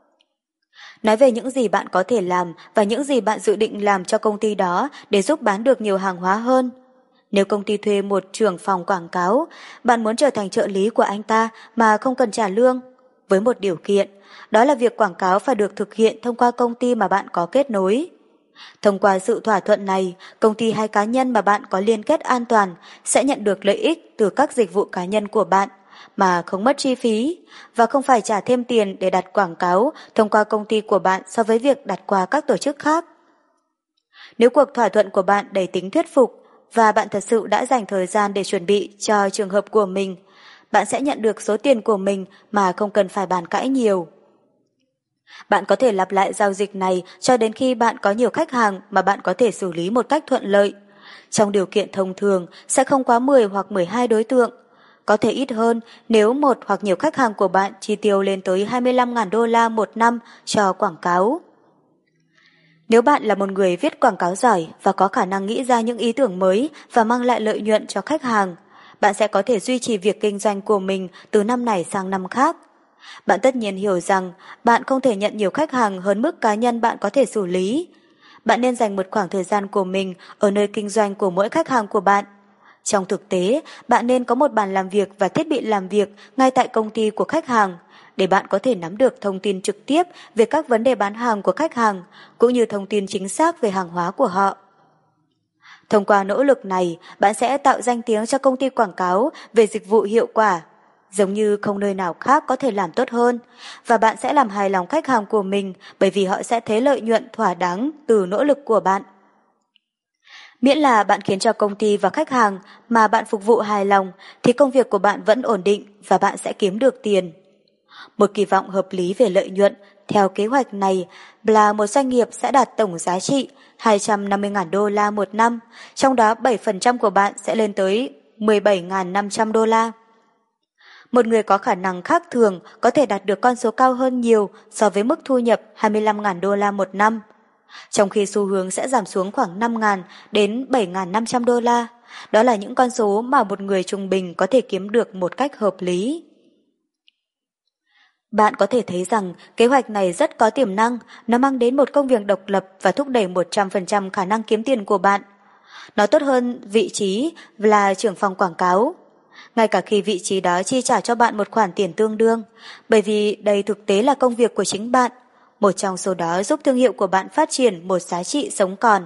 Speaker 1: Nói về những gì bạn có thể làm và những gì bạn dự định làm cho công ty đó để giúp bán được nhiều hàng hóa hơn. Nếu công ty thuê một trưởng phòng quảng cáo, bạn muốn trở thành trợ lý của anh ta mà không cần trả lương, với một điều kiện, đó là việc quảng cáo phải được thực hiện thông qua công ty mà bạn có kết nối. Thông qua sự thỏa thuận này, công ty hay cá nhân mà bạn có liên kết an toàn sẽ nhận được lợi ích từ các dịch vụ cá nhân của bạn mà không mất chi phí và không phải trả thêm tiền để đặt quảng cáo thông qua công ty của bạn so với việc đặt qua các tổ chức khác. Nếu cuộc thỏa thuận của bạn đầy tính thuyết phục và bạn thật sự đã dành thời gian để chuẩn bị cho trường hợp của mình, bạn sẽ nhận được số tiền của mình mà không cần phải bàn cãi nhiều. Bạn có thể lặp lại giao dịch này cho đến khi bạn có nhiều khách hàng mà bạn có thể xử lý một cách thuận lợi. Trong điều kiện thông thường sẽ không quá mười hoặc mười hai đối tượng, có thể ít hơn nếu một hoặc nhiều khách hàng của bạn chi tiêu lên tới hai mươi lăm nghìn đô la một năm cho quảng cáo. Nếu bạn là một người viết quảng cáo giỏi và có khả năng nghĩ ra những ý tưởng mới và mang lại lợi nhuận cho khách hàng, bạn sẽ có thể duy trì việc kinh doanh của mình từ năm này sang năm khác. Bạn tất nhiên hiểu rằng bạn không thể nhận nhiều khách hàng hơn mức cá nhân bạn có thể xử lý. Bạn nên dành một khoảng thời gian của mình ở nơi kinh doanh của mỗi khách hàng của bạn. Trong thực tế, bạn nên có một bàn làm việc và thiết bị làm việc ngay tại công ty của khách hàng, để bạn có thể nắm được thông tin trực tiếp về các vấn đề bán hàng của khách hàng, cũng như thông tin chính xác về hàng hóa của họ. Thông qua nỗ lực này, bạn sẽ tạo danh tiếng cho công ty quảng cáo về dịch vụ hiệu quả, giống như không nơi nào khác có thể làm tốt hơn, và bạn sẽ làm hài lòng khách hàng của mình bởi vì họ sẽ thấy lợi nhuận thỏa đáng từ nỗ lực của bạn. Miễn là bạn khiến cho công ty và khách hàng mà bạn phục vụ hài lòng thì công việc của bạn vẫn ổn định và bạn sẽ kiếm được tiền. Một kỳ vọng hợp lý về lợi nhuận theo kế hoạch này là một doanh nghiệp sẽ đạt tổng giá trị hai trăm năm mươi nghìn đô la một năm, trong đó bảy phần trăm của bạn sẽ lên tới mười bảy nghìn năm trăm đô la. Một người có khả năng khác thường có thể đạt được con số cao hơn nhiều so với mức thu nhập hai mươi lăm nghìn đô la một năm, trong khi xu hướng sẽ giảm xuống khoảng năm nghìn đến bảy nghìn năm trăm đô la. Đó là những con số mà một người trung bình có thể kiếm được một cách hợp lý. Bạn có thể thấy rằng kế hoạch này rất có tiềm năng, nó mang đến một công việc độc lập và thúc đẩy một trăm phần trăm khả năng kiếm tiền của bạn. Nó tốt hơn vị trí là trưởng phòng quảng cáo, ngay cả khi vị trí đó chi trả cho bạn một khoản tiền tương đương, bởi vì đây thực tế là công việc của chính bạn. Một trong số đó giúp thương hiệu của bạn phát triển một giá trị sống còn.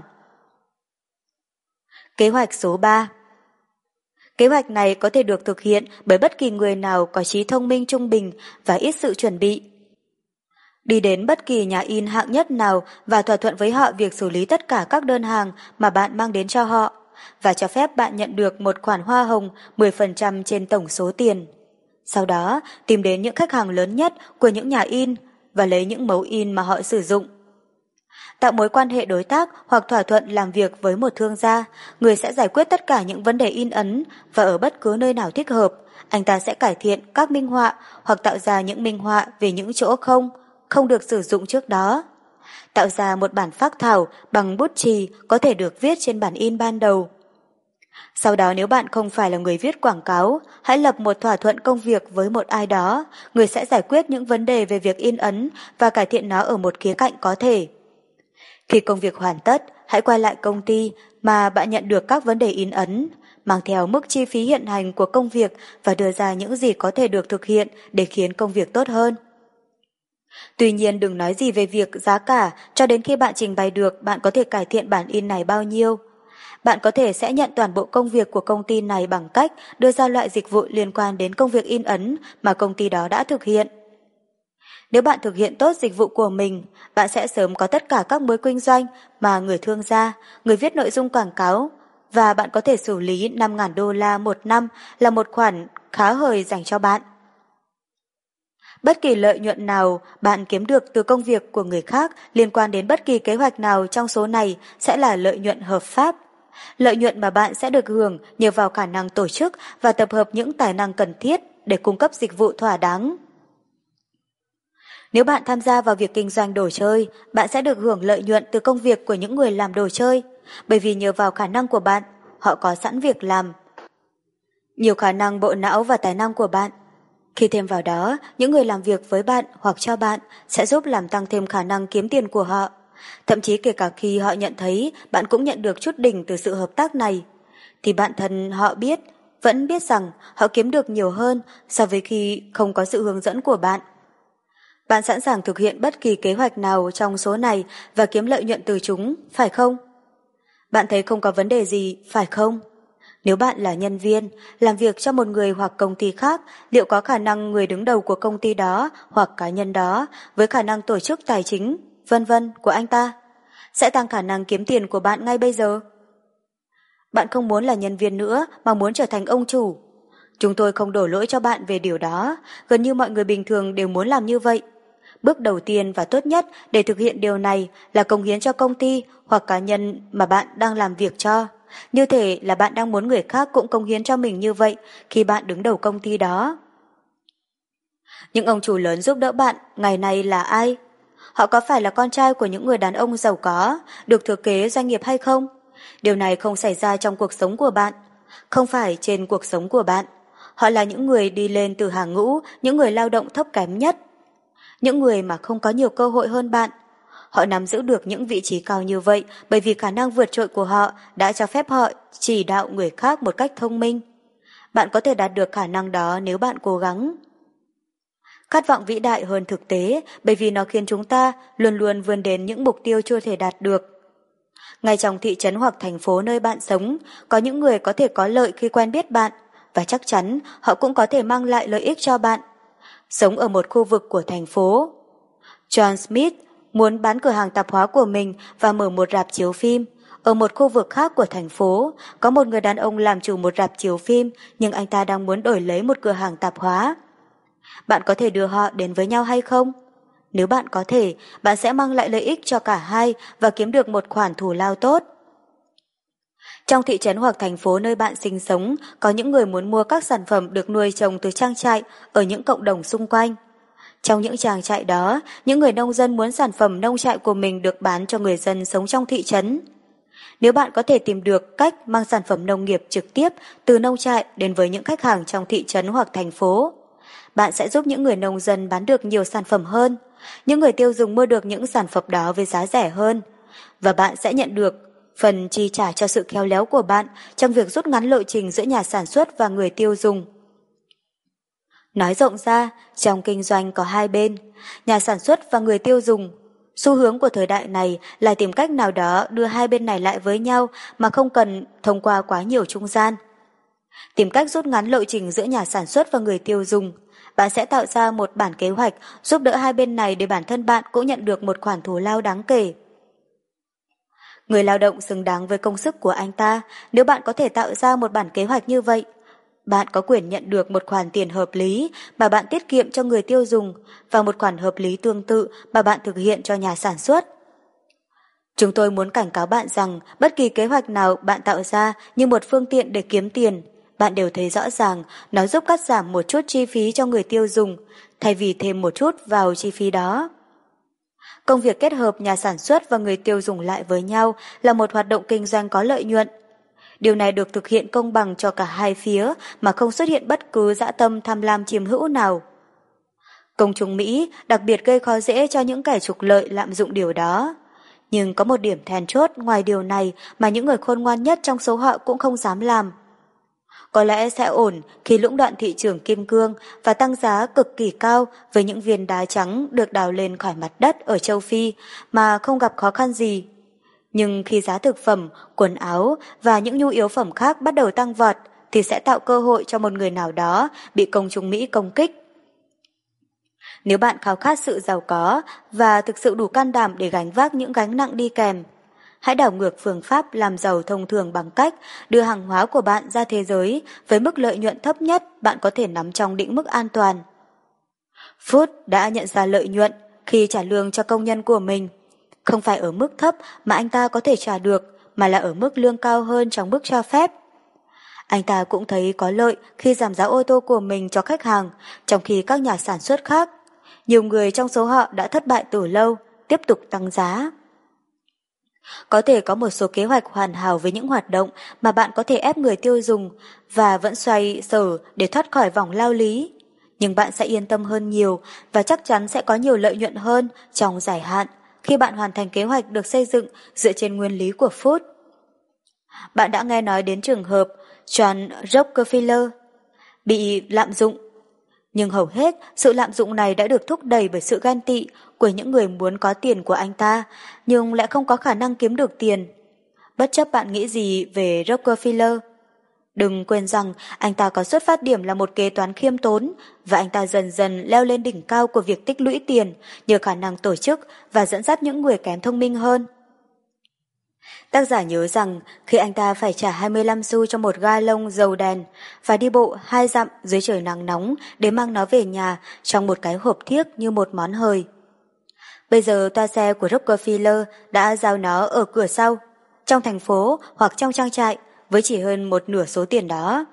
Speaker 1: Kế hoạch số ba. Kế hoạch này có thể được thực hiện bởi bất kỳ người nào có trí thông minh trung bình và ít sự chuẩn bị. Đi đến bất kỳ nhà in hạng nhất nào và thỏa thuận với họ việc xử lý tất cả các đơn hàng mà bạn mang đến cho họ, và cho phép bạn nhận được một khoản hoa hồng mười phần trăm trên tổng số tiền. Sau đó, tìm đến những khách hàng lớn nhất của những nhà in và lấy những mẫu in mà họ sử dụng. Tạo mối quan hệ đối tác hoặc thỏa thuận làm việc với một thương gia, người sẽ giải quyết tất cả những vấn đề in ấn và ở bất cứ nơi nào thích hợp, anh ta sẽ cải thiện các minh họa hoặc tạo ra những minh họa về những chỗ không, không được sử dụng trước đó. Tạo ra một bản phác thảo bằng bút chì có thể được viết trên bản in ban đầu. Sau đó nếu bạn không phải là người viết quảng cáo, hãy lập một thỏa thuận công việc với một ai đó, người sẽ giải quyết những vấn đề về việc in ấn và cải thiện nó ở một khía cạnh có thể. Khi công việc hoàn tất, hãy quay lại công ty mà bạn nhận được các vấn đề in ấn, mang theo mức chi phí hiện hành của công việc và đưa ra những gì có thể được thực hiện để khiến công việc tốt hơn. Tuy nhiên đừng nói gì về việc giá cả cho đến khi bạn trình bày được bạn có thể cải thiện bản in này bao nhiêu. Bạn có thể sẽ nhận toàn bộ công việc của công ty này bằng cách đưa ra loại dịch vụ liên quan đến công việc in ấn mà công ty đó đã thực hiện. Nếu bạn thực hiện tốt dịch vụ của mình, bạn sẽ sớm có tất cả các mối kinh doanh mà người thương gia, người viết nội dung quảng cáo, và bạn có thể xử lý năm nghìn đô la một năm là một khoản khá hời dành cho bạn. Bất kỳ lợi nhuận nào bạn kiếm được từ công việc của người khác liên quan đến bất kỳ kế hoạch nào trong số này sẽ là lợi nhuận hợp pháp. Lợi nhuận mà bạn sẽ được hưởng nhờ vào khả năng tổ chức và tập hợp những tài năng cần thiết để cung cấp dịch vụ thỏa đáng. Nếu bạn tham gia vào việc kinh doanh đồ chơi, bạn sẽ được hưởng lợi nhuận từ công việc của những người làm đồ chơi, bởi vì nhờ vào khả năng của bạn, họ có sẵn việc làm. Nhiều khả năng bộ não và tài năng của bạn. Khi thêm vào đó, những người làm việc với bạn hoặc cho bạn sẽ giúp làm tăng thêm khả năng kiếm tiền của họ. Thậm chí kể cả khi họ nhận thấy bạn cũng nhận được chút đỉnh từ sự hợp tác này, thì bản thân họ biết, vẫn biết rằng họ kiếm được nhiều hơn so với khi không có sự hướng dẫn của bạn. Bạn sẵn sàng thực hiện bất kỳ kế hoạch nào trong số này và kiếm lợi nhuận từ chúng, phải không? Bạn thấy không có vấn đề gì, phải không? Nếu bạn là nhân viên, làm việc cho một người hoặc công ty khác, liệu có khả năng người đứng đầu của công ty đó hoặc cá nhân đó với khả năng tổ chức tài chính, vân vân của anh ta sẽ tăng khả năng kiếm tiền của bạn ngay bây giờ? Bạn không muốn là nhân viên nữa mà muốn trở thành ông chủ. Chúng tôi không đổ lỗi cho bạn về điều đó, gần như mọi người bình thường đều muốn làm như vậy. Bước đầu tiên và tốt nhất để thực hiện điều này là cống hiến cho công ty hoặc cá nhân mà bạn đang làm việc cho. Như thể là bạn đang muốn người khác cũng cống hiến cho mình như vậy khi bạn đứng đầu công ty đó. Những ông chủ lớn giúp đỡ bạn ngày nay là ai? Họ có phải là con trai của những người đàn ông giàu có, được thừa kế doanh nghiệp hay không? Điều này không xảy ra trong cuộc sống của bạn, không phải trên cuộc sống của bạn. Họ là những người đi lên từ hàng ngũ, những người lao động thấp kém nhất. Những người mà không có nhiều cơ hội hơn bạn. Họ nắm giữ được những vị trí cao như vậy bởi vì khả năng vượt trội của họ đã cho phép họ chỉ đạo người khác một cách thông minh. Bạn có thể đạt được khả năng đó nếu bạn cố gắng. Khát vọng vĩ đại hơn thực tế bởi vì nó khiến chúng ta luôn luôn vươn đến những mục tiêu chưa thể đạt được. Ngay trong thị trấn hoặc thành phố nơi bạn sống, có những người có thể có lợi khi quen biết bạn, và chắc chắn họ cũng có thể mang lại lợi ích cho bạn. Sống ở một khu vực của thành phố, John Smith muốn bán cửa hàng tạp hóa của mình và mở một rạp chiếu phim. Ở một khu vực khác của thành phố, có một người đàn ông làm chủ một rạp chiếu phim, nhưng anh ta đang muốn đổi lấy một cửa hàng tạp hóa. Bạn có thể đưa họ đến với nhau hay không? Nếu bạn có thể, bạn sẽ mang lại lợi ích cho cả hai và kiếm được một khoản thù lao tốt. Trong thị trấn hoặc thành phố nơi bạn sinh sống, có những người muốn mua các sản phẩm được nuôi trồng từ trang trại ở những cộng đồng xung quanh. Trong những trang trại đó, những người nông dân muốn sản phẩm nông trại của mình được bán cho người dân sống trong thị trấn. Nếu bạn có thể tìm được cách mang sản phẩm nông nghiệp trực tiếp từ nông trại đến với những khách hàng trong thị trấn hoặc thành phố, bạn sẽ giúp những người nông dân bán được nhiều sản phẩm hơn, những người tiêu dùng mua được những sản phẩm đó với giá rẻ hơn, và bạn sẽ nhận được phần chi trả cho sự khéo léo của bạn trong việc rút ngắn lộ trình giữa nhà sản xuất và người tiêu dùng. Nói rộng ra, trong kinh doanh có hai bên, nhà sản xuất và người tiêu dùng. Xu hướng của thời đại này là tìm cách nào đó đưa hai bên này lại với nhau mà không cần thông qua quá nhiều trung gian. Tìm cách rút ngắn lộ trình giữa nhà sản xuất và người tiêu dùng. Bạn sẽ tạo ra một bản kế hoạch giúp đỡ hai bên này để bản thân bạn cũng nhận được một khoản thù lao đáng kể. Người lao động xứng đáng với công sức của anh ta. Nếu bạn có thể tạo ra một bản kế hoạch như vậy, bạn có quyền nhận được một khoản tiền hợp lý mà bạn tiết kiệm cho người tiêu dùng và một khoản hợp lý tương tự mà bạn thực hiện cho nhà sản xuất. Chúng tôi muốn cảnh cáo bạn rằng bất kỳ kế hoạch nào bạn tạo ra như một phương tiện để kiếm tiền, bạn đều thấy rõ ràng nó giúp cắt giảm một chút chi phí cho người tiêu dùng thay vì thêm một chút vào chi phí đó. Công việc kết hợp nhà sản xuất và người tiêu dùng lại với nhau là một hoạt động kinh doanh có lợi nhuận. Điều này được thực hiện công bằng cho cả hai phía mà không xuất hiện bất cứ dã tâm tham lam chiếm hữu nào. Công chúng Mỹ đặc biệt gây khó dễ cho những kẻ trục lợi lạm dụng điều đó. Nhưng có một điểm then chốt ngoài điều này mà những người khôn ngoan nhất trong số họ cũng không dám làm. Có lẽ sẽ ổn khi lũng đoạn thị trường kim cương và tăng giá cực kỳ cao với những viên đá trắng được đào lên khỏi mặt đất ở châu Phi mà không gặp khó khăn gì. Nhưng khi giá thực phẩm, quần áo và những nhu yếu phẩm khác bắt đầu tăng vọt thì sẽ tạo cơ hội cho một người nào đó bị công chúng Mỹ công kích. Nếu bạn khao khát sự giàu có và thực sự đủ can đảm để gánh vác những gánh nặng đi kèm, hãy đảo ngược phương pháp làm giàu thông thường bằng cách đưa hàng hóa của bạn ra thế giới với mức lợi nhuận thấp nhất bạn có thể nắm trong định mức an toàn. Ford đã nhận ra lợi nhuận khi trả lương cho công nhân của mình. Không phải ở mức thấp mà anh ta có thể trả được, mà là ở mức lương cao hơn trong mức cho phép. Anh ta cũng thấy có lợi khi giảm giá ô tô của mình cho khách hàng, trong khi các nhà sản xuất khác, nhiều người trong số họ đã thất bại từ lâu, tiếp tục tăng giá. Có thể có một số kế hoạch hoàn hảo với những hoạt động mà bạn có thể ép người tiêu dùng và vẫn xoay sở để thoát khỏi vòng lao lý. Nhưng bạn sẽ yên tâm hơn nhiều và chắc chắn sẽ có nhiều lợi nhuận hơn trong dài hạn khi bạn hoàn thành kế hoạch được xây dựng dựa trên nguyên lý của Ford. Bạn đã nghe nói đến trường hợp John Rockefeller bị lạm dụng. Nhưng hầu hết sự lạm dụng này đã được thúc đẩy bởi sự ganh tị của những người muốn có tiền của anh ta, nhưng lại không có khả năng kiếm được tiền. Bất chấp bạn nghĩ gì về Rockefeller, đừng quên rằng anh ta có xuất phát điểm là một kế toán khiêm tốn, và anh ta dần dần leo lên đỉnh cao của việc tích lũy tiền nhờ khả năng tổ chức và dẫn dắt những người kém thông minh hơn. Tác giả nhớ rằng khi anh ta phải trả hai mươi lăm xu cho một ga lông dầu đèn và đi bộ hai dặm dưới trời nắng nóng để mang nó về nhà trong một cái hộp thiếc như một món hời. Bây giờ toa xe của Rockefeller đã giao nó ở cửa sau, trong thành phố hoặc trong trang trại với chỉ hơn một nửa số tiền đó.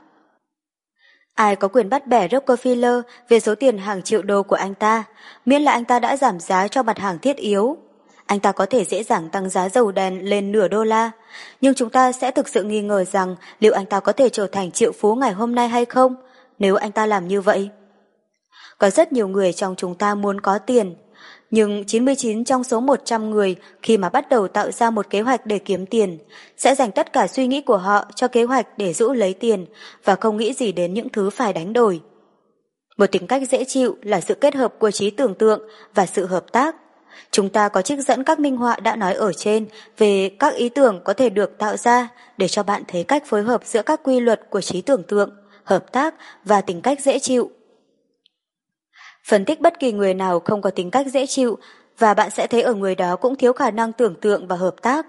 Speaker 1: Ai có quyền bắt bẻ Rockefeller về số tiền hàng triệu đô của anh ta, miễn là anh ta đã giảm giá cho mặt hàng thiết yếu. Anh ta có thể dễ dàng tăng giá dầu đèn lên nửa đô la, nhưng chúng ta sẽ thực sự nghi ngờ rằng liệu anh ta có thể trở thành triệu phú ngày hôm nay hay không, nếu anh ta làm như vậy. Có rất nhiều người trong chúng ta muốn có tiền, nhưng chín mươi chín trong số một trăm người khi mà bắt đầu tạo ra một kế hoạch để kiếm tiền, sẽ dành tất cả suy nghĩ của họ cho kế hoạch để giữ lấy tiền và không nghĩ gì đến những thứ phải đánh đổi. Một tính cách dễ chịu là sự kết hợp của trí tưởng tượng và sự hợp tác. Chúng ta có trích dẫn các minh họa đã nói ở trên về các ý tưởng có thể được tạo ra để cho bạn thấy cách phối hợp giữa các quy luật của trí tưởng tượng, hợp tác và tính cách dễ chịu. Phân tích bất kỳ người nào không có tính cách dễ chịu và bạn sẽ thấy ở người đó cũng thiếu khả năng tưởng tượng và hợp tác.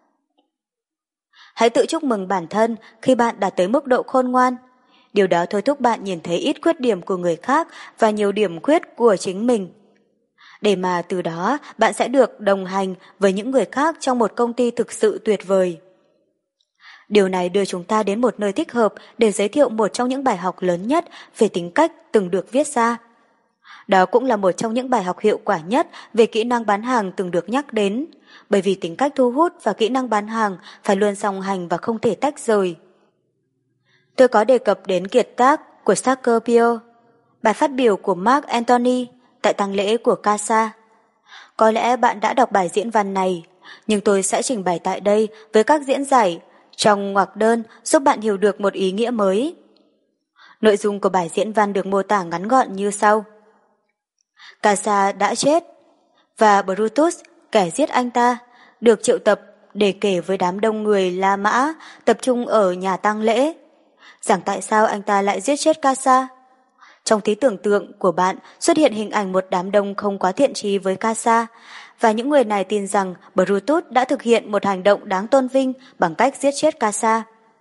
Speaker 1: Hãy tự chúc mừng bản thân khi bạn đạt tới mức độ khôn ngoan. Điều đó thôi thúc bạn nhìn thấy ít khuyết điểm của người khác và nhiều điểm khuyết của chính mình. Để mà từ đó bạn sẽ được đồng hành với những người khác trong một công ty thực sự tuyệt vời. Điều này đưa chúng ta đến một nơi thích hợp để giới thiệu một trong những bài học lớn nhất về tính cách từng được viết ra. Đó cũng là một trong những bài học hiệu quả nhất về kỹ năng bán hàng từng được nhắc đến, bởi vì tính cách thu hút và kỹ năng bán hàng phải luôn song hành và không thể tách rời. Tôi có đề cập đến kiệt tác của Scarpio, bài phát biểu của Mark Antony tại tang lễ của Casa. Có lẽ bạn đã đọc bài diễn văn này, nhưng tôi sẽ trình bày tại đây với các diễn giải trong ngoặc đơn giúp bạn hiểu được một ý nghĩa mới. Nội dung của bài diễn văn được mô tả ngắn gọn như sau. Casa đã chết, và Brutus, kẻ giết anh ta, được triệu tập để kể với đám đông người La Mã tập trung ở nhà tang lễ, rằng tại sao anh ta lại giết chết Casa. Trong trí tưởng tượng của bạn xuất hiện hình ảnh một đám đông không quá thiện chí với Casa, và những người này tin rằng Brutus đã thực hiện một hành động đáng tôn vinh bằng cách giết chết Casa.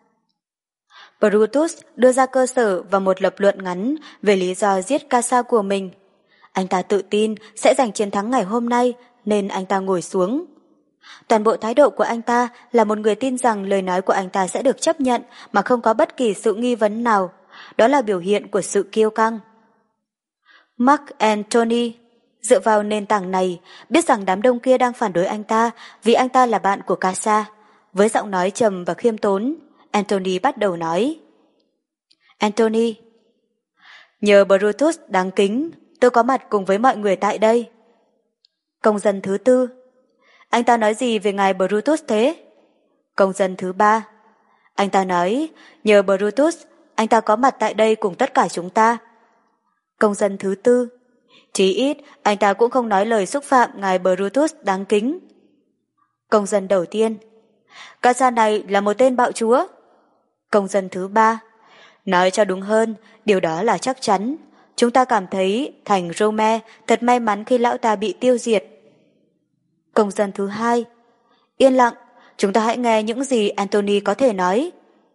Speaker 1: Brutus đưa ra cơ sở và một lập luận ngắn về lý do giết Casa của mình. Anh ta tự tin sẽ giành chiến thắng ngày hôm nay, nên anh ta ngồi xuống. Toàn bộ thái độ của anh ta là một người tin rằng lời nói của anh ta sẽ được chấp nhận mà không có bất kỳ sự nghi vấn nào. Đó là biểu hiện của sự kiêu căng. Mark Antony dựa vào nền tảng này biết rằng đám đông kia đang phản đối anh ta vì anh ta là bạn của Casa. Với giọng nói trầm và khiêm tốn, Antony bắt đầu nói. Antony, nhờ Brutus đáng kính, tôi có mặt cùng với mọi người tại đây. Công dân thứ tư, anh ta nói gì về ngài Brutus thế? Công dân thứ ba, anh ta nói, nhờ Brutus, anh ta có mặt tại đây cùng tất cả chúng ta. Công dân thứ tư, chí ít anh ta cũng không nói lời xúc phạm ngài Brutus đáng kính. Công dân đầu tiên, Casa này là một tên bạo chúa. Công dân thứ ba, nói cho đúng hơn, điều đó là chắc chắn. Chúng ta cảm thấy thành Rome thật may mắn khi lão ta bị tiêu diệt. Công dân thứ hai, yên lặng, chúng ta hãy nghe những gì Anthony có thể nói.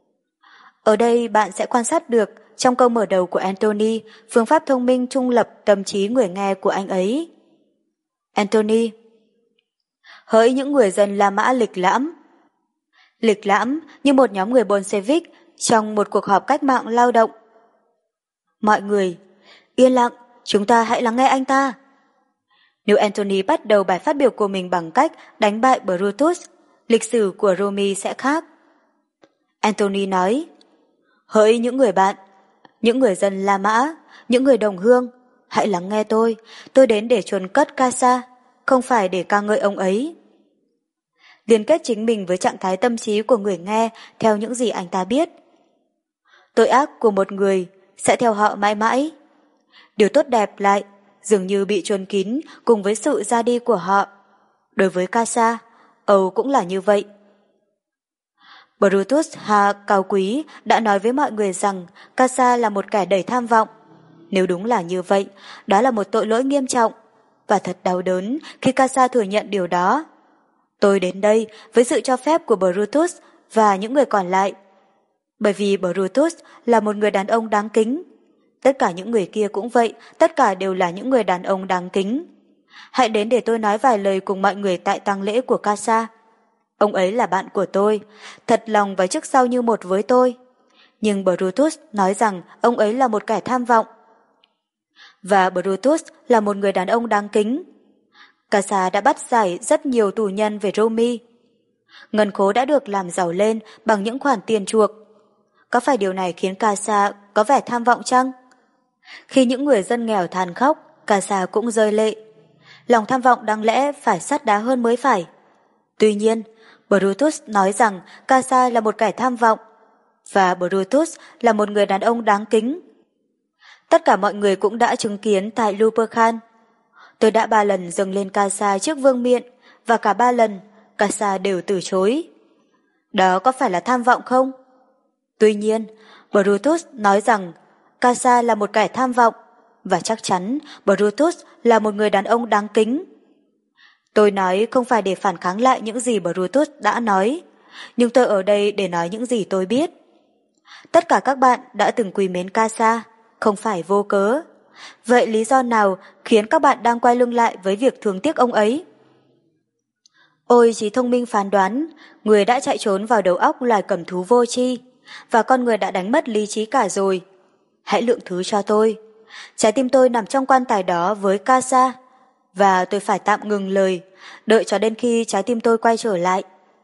Speaker 1: Ở đây bạn sẽ quan sát được trong câu mở đầu của Anthony phương pháp thông minh trung lập tâm trí người nghe của anh ấy. Anthony: hỡi những người dân La Mã lịch lãm. Lịch lãm như một nhóm người Bolshevik trong một cuộc họp cách mạng lao động. Mọi người, yên lặng, chúng ta hãy lắng nghe anh ta. Nếu Anthony bắt đầu bài phát biểu của mình bằng cách đánh bại Brutus, lịch sử của Rome sẽ khác. Anthony nói: hỡi những người bạn, những người dân La Mã, những người đồng hương, hãy lắng nghe tôi, tôi đến để chôn cất Casa, không phải để ca ngợi ông ấy. Liên kết chính mình với trạng thái tâm trí của người nghe theo những gì anh ta biết. Tội ác của một người sẽ theo họ mãi mãi. Điều tốt đẹp lại dường như bị chôn kín cùng với sự ra đi của họ. Đối với Casa, Âu cũng là như vậy. Brutus ha cao quý đã nói với mọi người rằng Casa là một kẻ đầy tham vọng. Nếu đúng là như vậy, đó là một tội lỗi nghiêm trọng, và thật đau đớn khi Casa thừa nhận điều đó. Tôi đến đây với sự cho phép của Brutus và những người còn lại. Bởi vì Brutus là một người đàn ông đáng kính. Tất cả những người kia cũng vậy, tất cả đều là những người đàn ông đáng kính. Hãy đến để tôi nói vài lời cùng mọi người tại tang lễ của Casa. Ông ấy là bạn của tôi, thật lòng và trước sau như một với tôi. Nhưng Brutus nói rằng ông ấy là một kẻ tham vọng. Và Brutus là một người đàn ông đáng kính. Casa đã bắt giải rất nhiều tù nhân về Rome. Ngân khố đã được làm giàu lên bằng những khoản tiền chuộc. Có phải điều này khiến Casa có vẻ tham vọng chăng? Khi những người dân nghèo than khóc, Casa cũng rơi lệ. Lòng tham vọng đáng lẽ phải sắt đá hơn mới phải. Tuy nhiên, Brutus nói rằng Casa là một kẻ tham vọng, và Brutus là một người đàn ông đáng kính. Tất cả mọi người cũng đã chứng kiến tại Lupercan. Tôi đã ba lần dâng lên Casa trước vương miện, và cả ba lần, Casa đều từ chối. Đó có phải là tham vọng không? Tuy nhiên, Brutus nói rằng Casa là một kẻ tham vọng, và chắc chắn Brutus là một người đàn ông đáng kính. Tôi nói không phải để phản kháng lại những gì Brutus đã nói, nhưng tôi ở đây để nói những gì tôi biết. Tất cả các bạn đã từng quý mến Casa, không phải vô cớ. Vậy lý do nào khiến các bạn đang quay lưng lại với việc thương tiếc ông ấy? Ôi trí thông minh phán đoán, người đã chạy trốn vào đầu óc loài cầm thú vô tri, và con người đã đánh mất lý trí cả rồi. Hãy lượng thứ cho tôi. Trái tim tôi nằm trong quan tài đó với Casa, và tôi phải tạm ngừng lời, đợi cho đến khi trái tim tôi quay trở lại.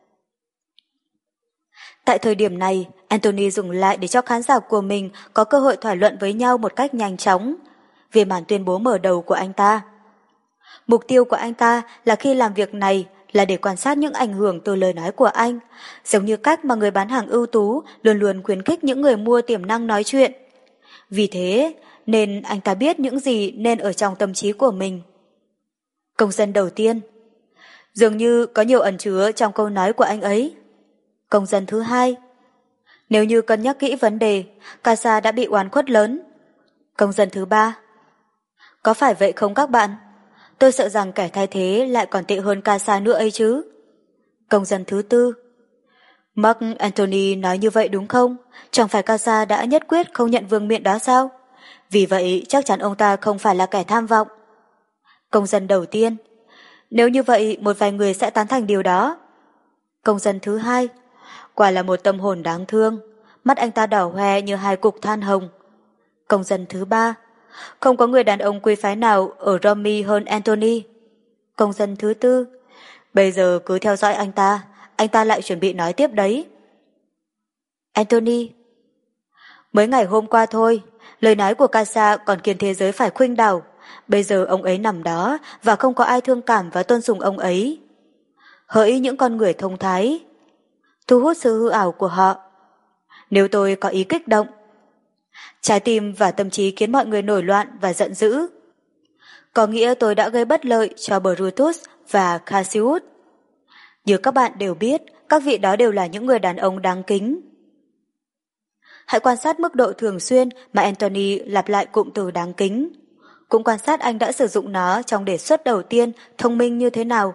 Speaker 1: Tại thời điểm này, Anthony dùng lại để cho khán giả của mình có cơ hội thảo luận với nhau một cách nhanh chóng về màn tuyên bố mở đầu của anh ta. Mục tiêu của anh ta là khi làm việc này là để quan sát những ảnh hưởng từ lời nói của anh, giống như cách mà người bán hàng ưu tú luôn luôn khuyến khích những người mua tiềm năng nói chuyện. Vì thế, nên anh ta biết những gì nên ở trong tâm trí của mình. Công dân đầu tiên. Dường như có nhiều ẩn chứa trong câu nói của anh ấy. Công dân thứ hai. Nếu như cân nhắc kỹ vấn đề, Casa đã bị oan khuất lớn. Công dân thứ ba. Có phải vậy không các bạn? Tôi sợ rằng kẻ thay thế lại còn tệ hơn Casa nữa ấy chứ. Công dân thứ tư. Mark Antony nói như vậy đúng không? Chẳng phải Casa đã nhất quyết không nhận vương miện đó sao? Vì vậy chắc chắn ông ta không phải là kẻ tham vọng. Công dân đầu tiên. Nếu như vậy một vài người sẽ tán thành điều đó. Công dân thứ hai. Quả là một tâm hồn đáng thương. Mắt anh ta đỏ hoe như hai cục than hồng. Công dân thứ ba. Không có người đàn ông quý phái nào ở Rome hơn Anthony. Công dân thứ tư. Bây giờ cứ theo dõi anh ta. Anh ta lại chuẩn bị nói tiếp đấy. Anthony. Mới ngày hôm qua thôi, lời nói của Casa còn khiến thế giới phải khuynh đảo. Bây giờ ông ấy nằm đó và không có ai thương cảm và tôn sùng ông ấy. Hỡi những con người thông thái, thu hút sự hư ảo của họ. Nếu tôi có ý kích động, trái tim và tâm trí khiến mọi người nổi loạn và giận dữ, có nghĩa tôi đã gây bất lợi cho Brutus và Cassius. Như các bạn đều biết, các vị đó đều là những người đàn ông đáng kính. Hãy quan sát mức độ thường xuyên mà Anthony lặp lại cụm từ đáng kính. Cũng quan sát anh đã sử dụng nó trong đề xuất đầu tiên thông minh như thế nào.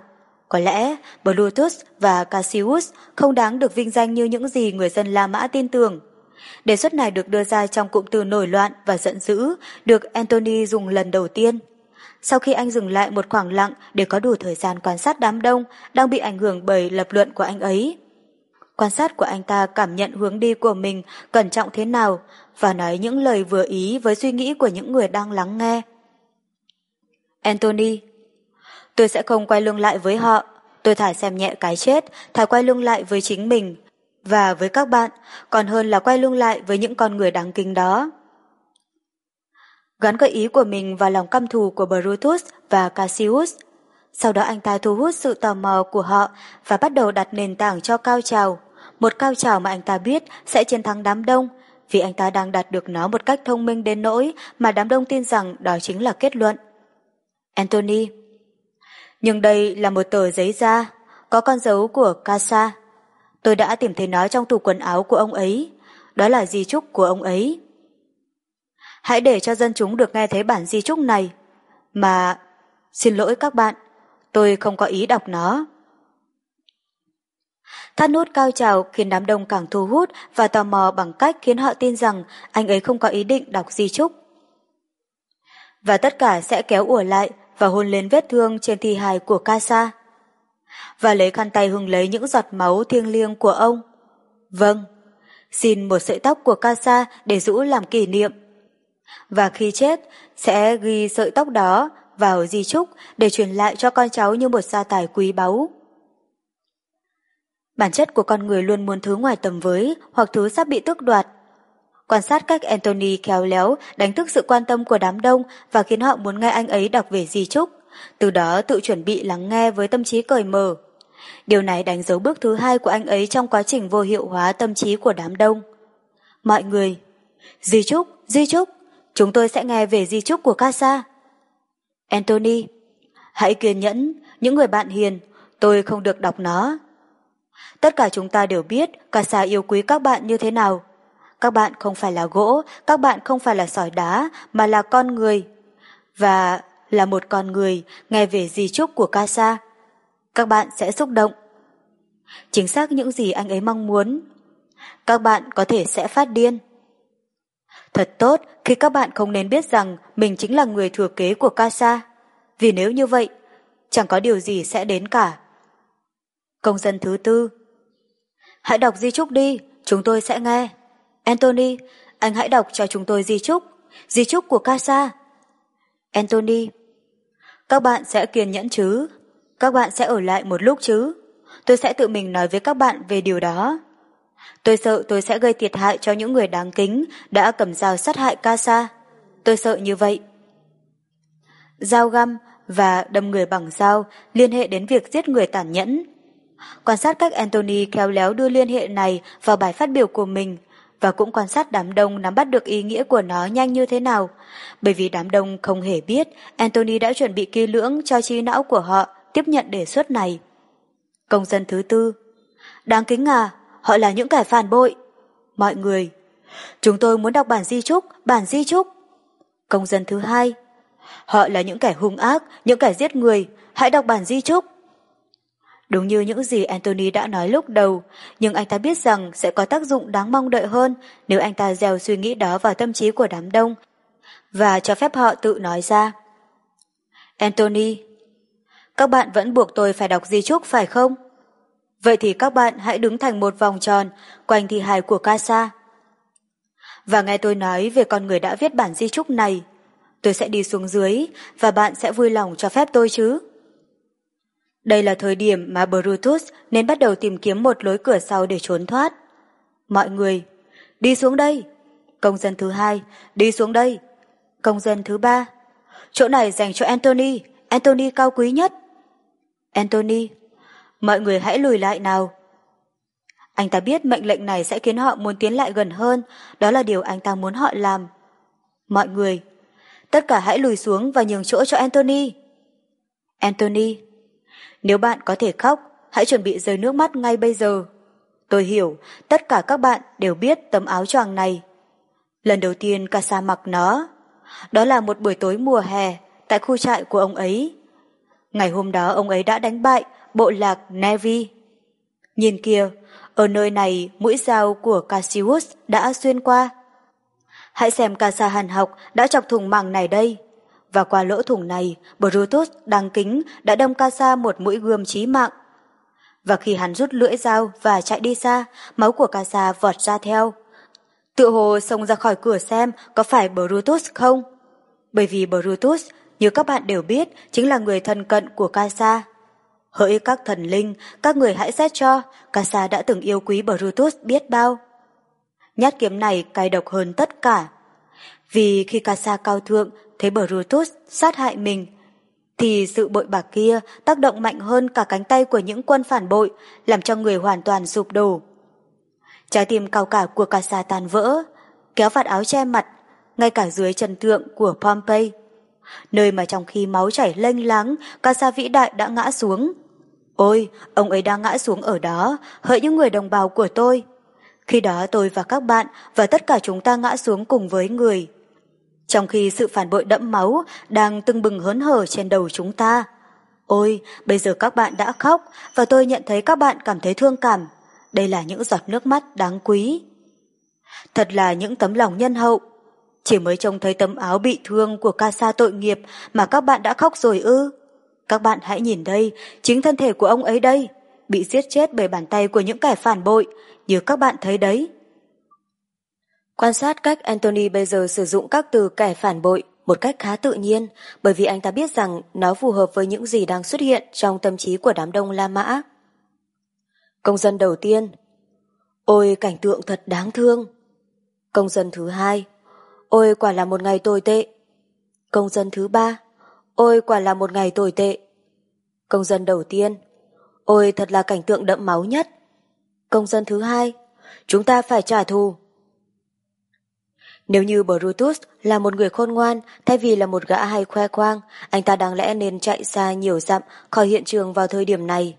Speaker 1: Có lẽ Brutus và Cassius không đáng được vinh danh như những gì người dân La Mã tin tưởng. Đề xuất này được đưa ra trong cụm từ nổi loạn và giận dữ, được Antony dùng lần đầu tiên. Sau khi anh dừng lại một khoảng lặng để có đủ thời gian quan sát đám đông đang bị ảnh hưởng bởi lập luận của anh ấy. Quan sát của anh ta cảm nhận hướng đi của mình cẩn trọng thế nào và nói những lời vừa ý với suy nghĩ của những người đang lắng nghe. Antony, tôi sẽ không quay lưng lại với họ. Tôi thà xem nhẹ cái chết, thà quay lưng lại với chính mình và với các bạn, còn hơn là quay lưng lại với những con người đáng kính đó. Gắn gợi ý của mình vào lòng căm thù của Brutus và Cassius. Sau đó anh ta thu hút sự tò mò của họ và bắt đầu đặt nền tảng cho cao trào. Một cao trào mà anh ta biết sẽ chiến thắng đám đông, vì anh ta đang đạt được nó một cách thông minh đến nỗi mà đám đông tin rằng đó chính là kết luận. Antony, nhưng đây là một tờ giấy da, có con dấu của Casa. Tôi đã tìm thấy nó trong tủ quần áo của ông ấy. Đó là di chúc của ông ấy. Hãy để cho dân chúng được nghe thấy bản di chúc này. Mà, xin lỗi các bạn, tôi không có ý đọc nó. Thắt nút cao trào khiến đám đông càng thu hút và tò mò bằng cách khiến họ tin rằng anh ấy không có ý định đọc di chúc. Và tất cả sẽ kéo ùa lại và hôn lên vết thương trên thi hài của Casa. Và lấy khăn tay hưng lấy những giọt máu thiêng liêng của ông. Vâng, xin một sợi tóc của Casa để giữ làm kỷ niệm. Và khi chết, sẽ ghi sợi tóc đó vào di chúc để truyền lại cho con cháu như một gia tài quý báu. Bản chất của con người luôn muốn thứ ngoài tầm với hoặc thứ sắp bị tước đoạt. Quan sát cách Antony khéo léo đánh thức sự quan tâm của đám đông và khiến họ muốn nghe anh ấy đọc về di chúc, từ đó tự chuẩn bị lắng nghe với tâm trí cởi mở. Điều này đánh dấu bước thứ hai của anh ấy trong quá trình vô hiệu hóa tâm trí của đám đông. Mọi người, di chúc, di chúc, chúng tôi sẽ nghe về di chúc của Casa. Antony, hãy kiên nhẫn, những người bạn hiền, tôi không được đọc nó. Tất cả chúng ta đều biết Casa yêu quý các bạn như thế nào. Các bạn không phải là gỗ, các bạn không phải là sỏi đá, mà là con người. Và là một con người nghe về di chúc của Casa. Các bạn sẽ xúc động. Chính xác những gì anh ấy mong muốn. Các bạn có thể sẽ phát điên. Thật tốt khi các bạn không nên biết rằng mình chính là người thừa kế của Casa. Vì nếu như vậy, chẳng có điều gì sẽ đến cả. Công dân thứ tư. Hãy đọc di chúc đi, chúng tôi sẽ nghe. Antony, anh hãy đọc cho chúng tôi di chúc. Di chúc của Casa. Antony, các bạn sẽ kiên nhẫn chứ? Các bạn sẽ ở lại một lúc chứ? Tôi sẽ tự mình nói với các bạn về điều đó. Tôi sợ tôi sẽ gây thiệt hại cho những người đáng kính đã cầm dao sát hại Casa. Tôi sợ như vậy. Dao găm và đâm người bằng dao liên hệ đến việc giết người tàn nhẫn. Quan sát cách Antony khéo léo đưa liên hệ này vào bài phát biểu của mình, và cũng quan sát đám đông nắm bắt được ý nghĩa của nó nhanh như thế nào, bởi vì đám đông không hề biết Antony đã chuẩn bị kỹ lưỡng cho trí não của họ tiếp nhận đề xuất này. Công dân thứ tư. Đáng kính à, họ là những kẻ phản bội. Mọi người. Chúng tôi muốn đọc bản di chúc, bản di chúc. Công dân thứ hai. Họ là những kẻ hung ác, những kẻ giết người, hãy đọc bản di chúc. Đúng như những gì Antony đã nói lúc đầu, nhưng anh ta biết rằng sẽ có tác dụng đáng mong đợi hơn nếu anh ta gieo suy nghĩ đó vào tâm trí của đám đông và cho phép họ tự nói ra. Antony, các bạn vẫn buộc tôi phải đọc di chúc phải không? Vậy thì các bạn hãy đứng thành một vòng tròn quanh thi hài của Casa. Và nghe tôi nói về con người đã viết bản di chúc này. Tôi sẽ đi xuống dưới và bạn sẽ vui lòng cho phép tôi chứ? Đây là thời điểm mà Brutus nên bắt đầu tìm kiếm một lối cửa sau để trốn thoát. Mọi người, đi xuống đây. Công dân thứ hai, đi xuống đây. Công dân thứ ba, chỗ này dành cho Antony, Antony cao quý nhất. Antony, mọi người hãy lùi lại nào. Anh ta biết mệnh lệnh này sẽ khiến họ muốn tiến lại gần hơn, đó là điều anh ta muốn họ làm. Mọi người, tất cả hãy lùi xuống và nhường chỗ cho Antony. Antony, nếu bạn có thể khóc, hãy chuẩn bị rơi nước mắt ngay bây giờ. Tôi hiểu, tất cả các bạn đều biết tấm áo choàng này. Lần đầu tiên Casa mặc nó. Đó là một buổi tối mùa hè, tại khu trại của ông ấy. Ngày hôm đó ông ấy đã đánh bại bộ lạc Nevi. Nhìn kìa, ở nơi này mũi dao của Cassius đã xuyên qua. Hãy xem Casa hàn học đã chọc thủng màng này đây. Và qua lỗ thủng này, Brutus đáng kính đã đâm Casa một mũi gươm chí mạng. Và khi hắn rút lưỡi dao và chạy đi xa, máu của Casa vọt ra theo. Tựa hồ xông ra khỏi cửa xem có phải Brutus không? Bởi vì Brutus, như các bạn đều biết, chính là người thân cận của Casa. Hỡi các thần linh, các người hãy xét cho, Casa đã từng yêu quý Brutus biết bao. Nhát kiếm này cay độc hơn tất cả. Vì khi Casa cao thượng thấy Brutus sát hại mình, thì sự bội bạc kia tác động mạnh hơn cả cánh tay của những quân phản bội, làm cho người hoàn toàn sụp đổ. Trái tim cao cả của Casa tan vỡ, kéo vạt áo che mặt, ngay cả dưới chân tượng của Pompey, nơi mà trong khi máu chảy lênh láng, Casa vĩ đại đã ngã xuống. Ôi, ông ấy đang ngã xuống ở đó, hỡi những người đồng bào của tôi. Khi đó tôi và các bạn và tất cả chúng ta ngã xuống cùng với người. Trong khi sự phản bội đẫm máu đang tưng bừng hớn hở trên đầu chúng ta. Ôi, bây giờ các bạn đã khóc và tôi nhận thấy các bạn cảm thấy thương cảm. Đây là những giọt nước mắt đáng quý. Thật là những tấm lòng nhân hậu. Chỉ mới trông thấy tấm áo bị thương của Casa tội nghiệp mà các bạn đã khóc rồi ư? Các bạn hãy nhìn đây, chính thân thể của ông ấy đây, bị giết chết bởi bàn tay của những kẻ phản bội, như các bạn thấy đấy. Quan sát cách Anthony bây giờ sử dụng các từ kẻ phản bội một cách khá tự nhiên, bởi vì anh ta biết rằng nó phù hợp với những gì đang xuất hiện trong tâm trí của đám đông La Mã. Công dân đầu tiên: ôi cảnh tượng thật đáng thương. Công dân thứ hai: ôi quả là một ngày tồi tệ. Công dân thứ ba: ôi quả là một ngày tồi tệ. Công dân đầu tiên: ôi thật là cảnh tượng đẫm máu nhất. Công dân thứ hai: chúng ta phải trả thù. Nếu như Brutus là một người khôn ngoan, thay vì là một gã hay khoe khoang, anh ta đáng lẽ nên chạy xa nhiều dặm khỏi hiện trường vào thời điểm này.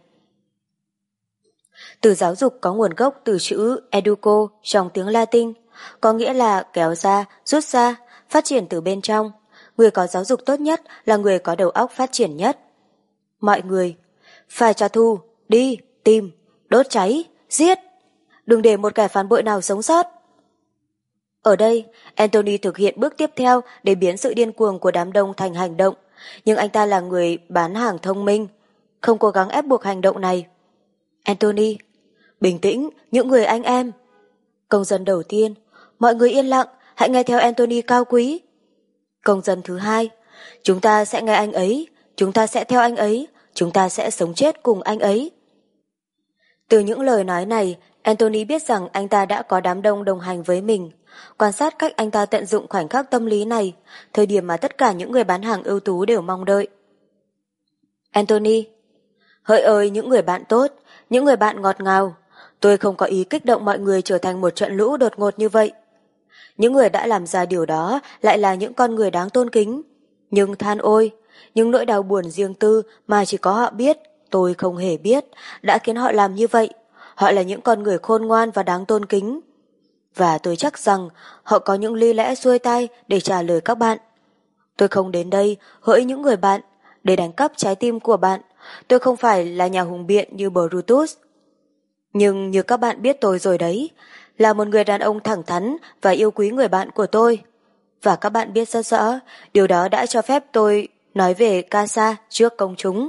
Speaker 1: Từ giáo dục có nguồn gốc từ chữ educo trong tiếng Latin, có nghĩa là kéo ra, rút ra, phát triển từ bên trong. Người có giáo dục tốt nhất là người có đầu óc phát triển nhất. Mọi người, phải trả thù, đi, tìm, đốt cháy, giết. Đừng để một kẻ phản bội nào sống sót. Ở đây, Anthony thực hiện bước tiếp theo để biến sự điên cuồng của đám đông thành hành động, nhưng anh ta là người bán hàng thông minh, không cố gắng ép buộc hành động này. Anthony: bình tĩnh, những người anh em. Công dân đầu tiên: mọi người yên lặng, hãy nghe theo Anthony cao quý. Công dân thứ hai: chúng ta sẽ nghe anh ấy, chúng ta sẽ theo anh ấy, chúng ta sẽ sống chết cùng anh ấy. Từ những lời nói này, Anthony biết rằng anh ta đã có đám đông đồng hành với mình. Quan sát cách anh ta tận dụng khoảnh khắc tâm lý này, thời điểm mà tất cả những người bán hàng ưu tú đều mong đợi. Anthony: hỡi ơi những người bạn tốt, những người bạn ngọt ngào, tôi không có ý kích động mọi người trở thành một trận lũ đột ngột như vậy. Những người đã làm ra điều đó lại là những con người đáng tôn kính. Nhưng than ôi, những nỗi đau buồn riêng tư mà chỉ có họ biết, tôi không hề biết, đã khiến họ làm như vậy. Họ là những con người khôn ngoan và đáng tôn kính. Và tôi chắc rằng họ có những lý lẽ xuôi tai để trả lời các bạn. Tôi không đến đây, hỡi những người bạn, để đánh cắp trái tim của bạn. Tôi không phải là nhà hùng biện như Brutus. Nhưng như các bạn biết tôi rồi đấy, là một người đàn ông thẳng thắn và yêu quý người bạn của tôi. Và các bạn biết rất rõ, điều đó đã cho phép tôi nói về Casa trước công chúng.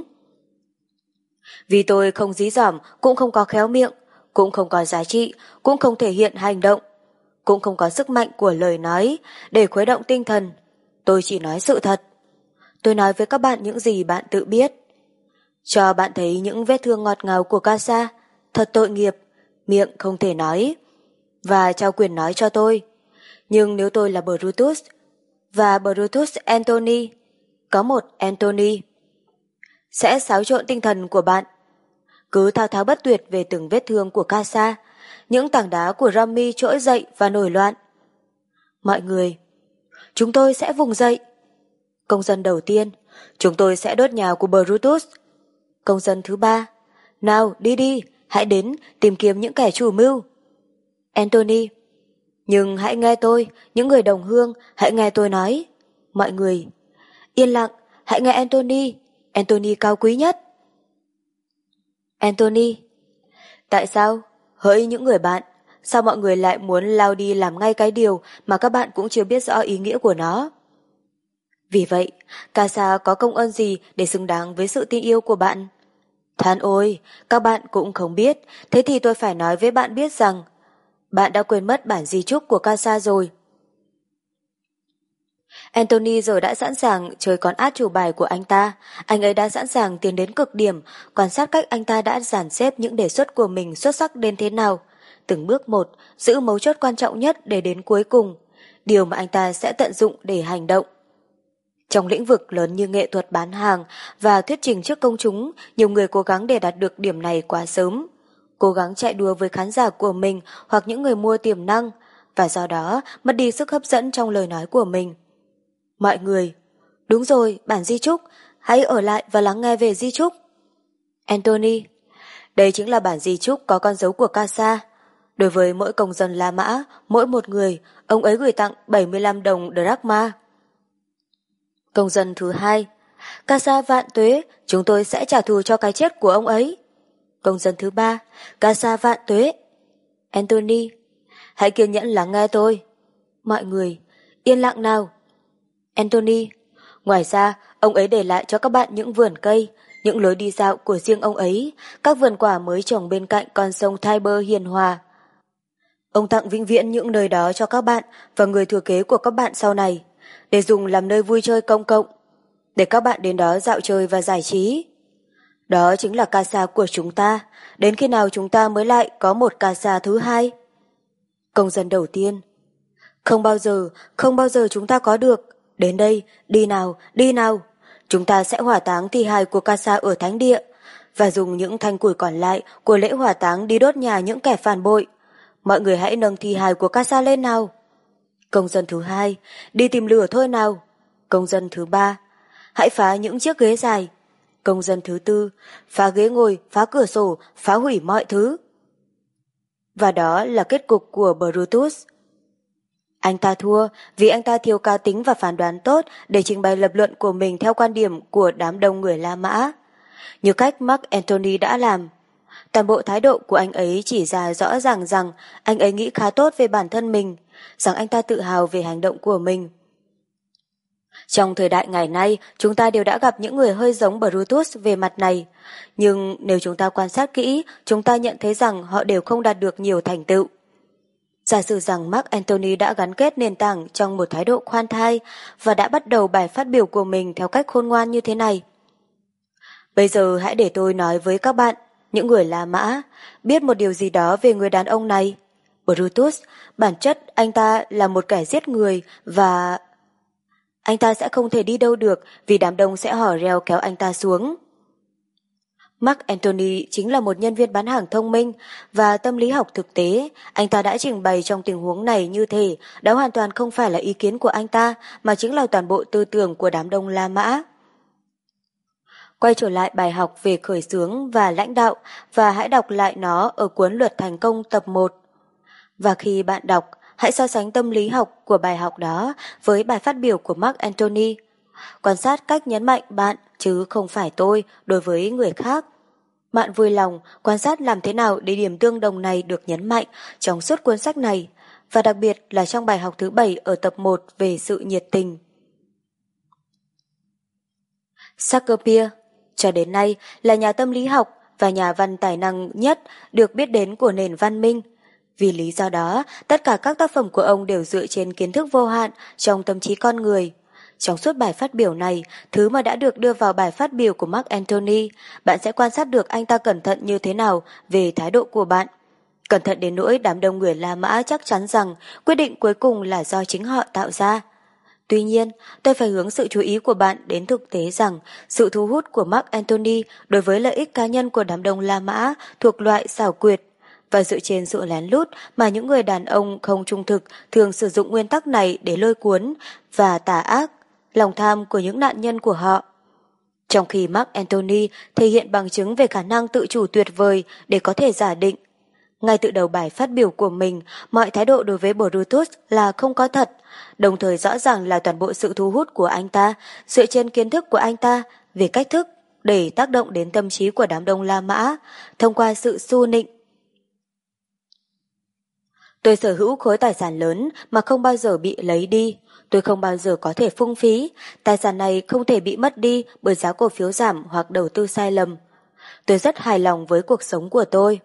Speaker 1: Vì tôi không dí dỏm, cũng không có khéo miệng, cũng không có giá trị, cũng không thể hiện hành động, cũng không có sức mạnh của lời nói để khuấy động tinh thần. Tôi chỉ nói sự thật. Tôi nói với các bạn những gì bạn tự biết. Cho bạn thấy những vết thương ngọt ngào của Casa, thật tội nghiệp, miệng không thể nói, và trao quyền nói cho tôi. Nhưng nếu tôi là Brutus, và Brutus Anthony, có một Anthony, sẽ xáo trộn tinh thần của bạn. Cứ thao thao bất tuyệt về từng vết thương của Casa, những tảng đá của Rami trỗi dậy và nổi loạn. Mọi người, chúng tôi sẽ vùng dậy. Công dân đầu tiên: chúng tôi sẽ đốt nhà của Brutus. Công dân thứ ba: nào đi đi, hãy đến tìm kiếm những kẻ chủ mưu. Anthony: nhưng hãy nghe tôi, những người đồng hương, hãy nghe tôi nói. Mọi người: yên lặng, hãy nghe Anthony, Anthony cao quý nhất. Anthony. Tại sao? Hỡi những người bạn, sao mọi người lại muốn lao đi làm ngay cái điều mà các bạn cũng chưa biết rõ ý nghĩa của nó? Vì vậy, Casa có công ơn gì để xứng đáng với sự tin yêu của bạn? Than ôi, các bạn cũng không biết, thế thì tôi phải nói với bạn biết rằng bạn đã quên mất bản di chúc của Casa rồi. Anthony giờ đã sẵn sàng chơi con át chủ bài của anh ta. Anh ấy đã sẵn sàng tiến đến cực điểm, quan sát cách anh ta đã dàn xếp những đề xuất của mình xuất sắc đến thế nào. Từng bước một, giữ mấu chốt quan trọng nhất để đến cuối cùng, điều mà anh ta sẽ tận dụng để hành động. Trong lĩnh vực lớn như nghệ thuật bán hàng và thuyết trình trước công chúng, nhiều người cố gắng để đạt được điểm này quá sớm. Cố gắng chạy đua với khán giả của mình hoặc những người mua tiềm năng, và do đó mất đi sức hấp dẫn trong lời nói của mình. Mọi người, đúng rồi, bản di chúc, hãy ở lại và lắng nghe về di chúc. Anthony, đây chính là bản di chúc có con dấu của Casa. Đối với mỗi công dân La Mã, mỗi một người, ông ấy gửi tặng bảy mươi lăm đồng drachma. Công dân thứ hai, Casa vạn tuế, chúng tôi sẽ trả thù cho cái chết của ông ấy. Công dân thứ ba, Casa vạn tuế. Anthony, hãy kiên nhẫn lắng nghe tôi. Mọi người, yên lặng nào. Anthony, ngoài ra, ông ấy để lại cho các bạn những vườn cây, những lối đi dạo của riêng ông ấy, các vườn quả mới trồng bên cạnh con sông Tiber hiền hòa. Ông tặng vĩnh viễn những nơi đó cho các bạn và người thừa kế của các bạn sau này, để dùng làm nơi vui chơi công cộng, để các bạn đến đó dạo chơi và giải trí. Đó chính là Casa của chúng ta, đến khi nào chúng ta mới lại có một Casa thứ hai? Công dân đầu tiên, không bao giờ, không bao giờ chúng ta có được. Đến đây, đi nào, đi nào. Chúng ta sẽ hỏa táng thi hài của Casa ở thánh địa và dùng những thanh củi còn lại của lễ hỏa táng đi đốt nhà những kẻ phản bội. Mọi người hãy nâng thi hài của Casa lên nào. Công dân thứ hai, đi tìm lửa thôi nào. Công dân thứ ba, hãy phá những chiếc ghế dài. Công dân thứ tư, phá ghế ngồi, phá cửa sổ, phá hủy mọi thứ. Và đó là kết cục của Brutus. Anh ta thua vì anh ta thiếu cá tính và phán đoán tốt để trình bày lập luận của mình theo quan điểm của đám đông người La Mã, như cách Mark Antony đã làm. Toàn bộ thái độ của anh ấy chỉ ra rõ ràng rằng anh ấy nghĩ khá tốt về bản thân mình, rằng anh ta tự hào về hành động của mình. Trong thời đại ngày nay, chúng ta đều đã gặp những người hơi giống Brutus về mặt này, nhưng nếu chúng ta quan sát kỹ, chúng ta nhận thấy rằng họ đều không đạt được nhiều thành tựu. Giả sử rằng Mark Antony đã gắn kết nền tảng trong một thái độ khoan thai và đã bắt đầu bài phát biểu của mình theo cách khôn ngoan như thế này. Bây giờ hãy để tôi nói với các bạn, những người La Mã, biết một điều gì đó về người đàn ông này. Brutus, bản chất anh ta là một kẻ giết người và... Anh ta sẽ không thể đi đâu được vì đám đông sẽ hò reo kéo anh ta xuống. Mark Antony chính là một nhân viên bán hàng thông minh và tâm lý học thực tế. Anh ta đã trình bày trong tình huống này như thể đó hoàn toàn không phải là ý kiến của anh ta mà chính là toàn bộ tư tưởng của đám đông La Mã. Quay trở lại bài học về khởi xướng và lãnh đạo và hãy đọc lại nó ở cuốn Luật Thành Công tập một. Và khi bạn đọc, hãy so sánh tâm lý học của bài học đó với bài phát biểu của Mark Antony. Quan sát cách nhấn mạnh bạn chứ không phải tôi đối với người khác. Bạn vui lòng quan sát làm thế nào để điểm tương đồng này được nhấn mạnh trong suốt cuốn sách này, và đặc biệt là trong bài học thứ bảy ở tập một về sự nhiệt tình. Shakespeare cho đến nay là nhà tâm lý học và nhà văn tài năng nhất được biết đến của nền văn minh. Vì lý do đó, tất cả các tác phẩm của ông đều dựa trên kiến thức vô hạn trong tâm trí con người. Trong suốt bài phát biểu này, thứ mà đã được đưa vào bài phát biểu của Mark Antony, bạn sẽ quan sát được anh ta cẩn thận như thế nào về thái độ của bạn. Cẩn thận đến nỗi đám đông người La Mã chắc chắn rằng quyết định cuối cùng là do chính họ tạo ra. Tuy nhiên, tôi phải hướng sự chú ý của bạn đến thực tế rằng sự thu hút của Mark Antony đối với lợi ích cá nhân của đám đông La Mã thuộc loại xảo quyệt, và dựa trên sự lén lút mà những người đàn ông không trung thực thường sử dụng nguyên tắc này để lôi cuốn và tà ác lòng tham của những nạn nhân của họ. Trong khi Mark Antony thể hiện bằng chứng về khả năng tự chủ tuyệt vời để có thể giả định. Ngay từ đầu bài phát biểu của mình, mọi thái độ đối với Brutus là không có thật, đồng thời rõ ràng là toàn bộ sự thu hút của anh ta dựa trên kiến thức của anh ta về cách thức, để tác động đến tâm trí của đám đông La Mã thông qua sự su nịnh. Tôi sở hữu khối tài sản lớn mà không bao giờ bị lấy đi. Tôi không bao giờ có thể phung phí. Tài sản này không thể bị mất đi bởi giá cổ phiếu giảm hoặc đầu tư sai lầm. Tôi rất hài lòng với cuộc sống của tôi.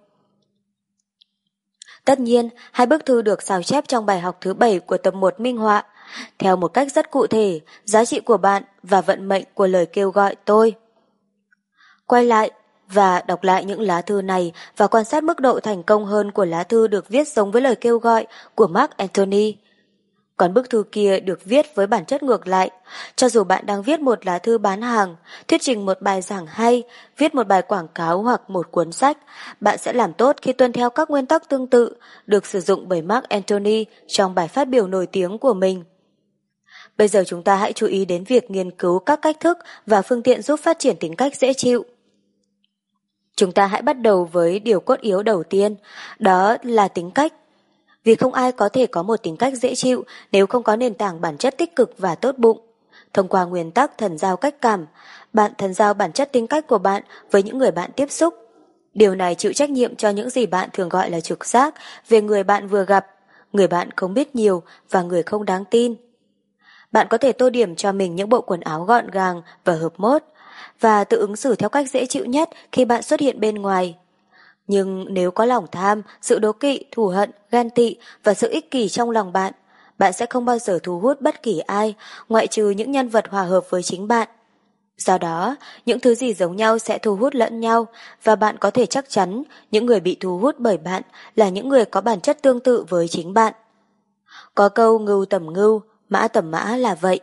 Speaker 1: Tất nhiên, hai bức thư được sao chép trong bài học thứ bảy của tập một minh họa, theo một cách rất cụ thể, giá trị của bạn và vận mệnh của lời kêu gọi tôi. Quay lại và đọc lại những lá thư này và quan sát mức độ thành công hơn của lá thư được viết giống với lời kêu gọi của Mark Antony. Còn bức thư kia được viết với bản chất ngược lại. Cho dù bạn đang viết một lá thư bán hàng, thuyết trình một bài giảng hay, viết một bài quảng cáo hoặc một cuốn sách, bạn sẽ làm tốt khi tuân theo các nguyên tắc tương tự được sử dụng bởi Mark Antony trong bài phát biểu nổi tiếng của mình. Bây giờ chúng ta hãy chú ý đến việc nghiên cứu các cách thức và phương tiện giúp phát triển tính cách dễ chịu. Chúng ta hãy bắt đầu với điều cốt yếu đầu tiên, đó là tính cách. Vì không ai có thể có một tính cách dễ chịu nếu không có nền tảng bản chất tích cực và tốt bụng. Thông qua nguyên tắc thần giao cách cảm, bạn thần giao bản chất tính cách của bạn với những người bạn tiếp xúc. Điều này chịu trách nhiệm cho những gì bạn thường gọi là trực giác về người bạn vừa gặp, người bạn không biết nhiều và người không đáng tin. Bạn có thể tô điểm cho mình những bộ quần áo gọn gàng và hợp mốt, và tự ứng xử theo cách dễ chịu nhất khi bạn xuất hiện bên ngoài. Nhưng nếu có lòng tham, sự đố kỵ, thù hận, ghen tị và sự ích kỷ trong lòng bạn, bạn sẽ không bao giờ thu hút bất kỳ ai, ngoại trừ những nhân vật hòa hợp với chính bạn. Do đó, những thứ gì giống nhau sẽ thu hút lẫn nhau, và bạn có thể chắc chắn những người bị thu hút bởi bạn là những người có bản chất tương tự với chính bạn. Có câu ngưu tầm ngưu, mã tầm mã là vậy.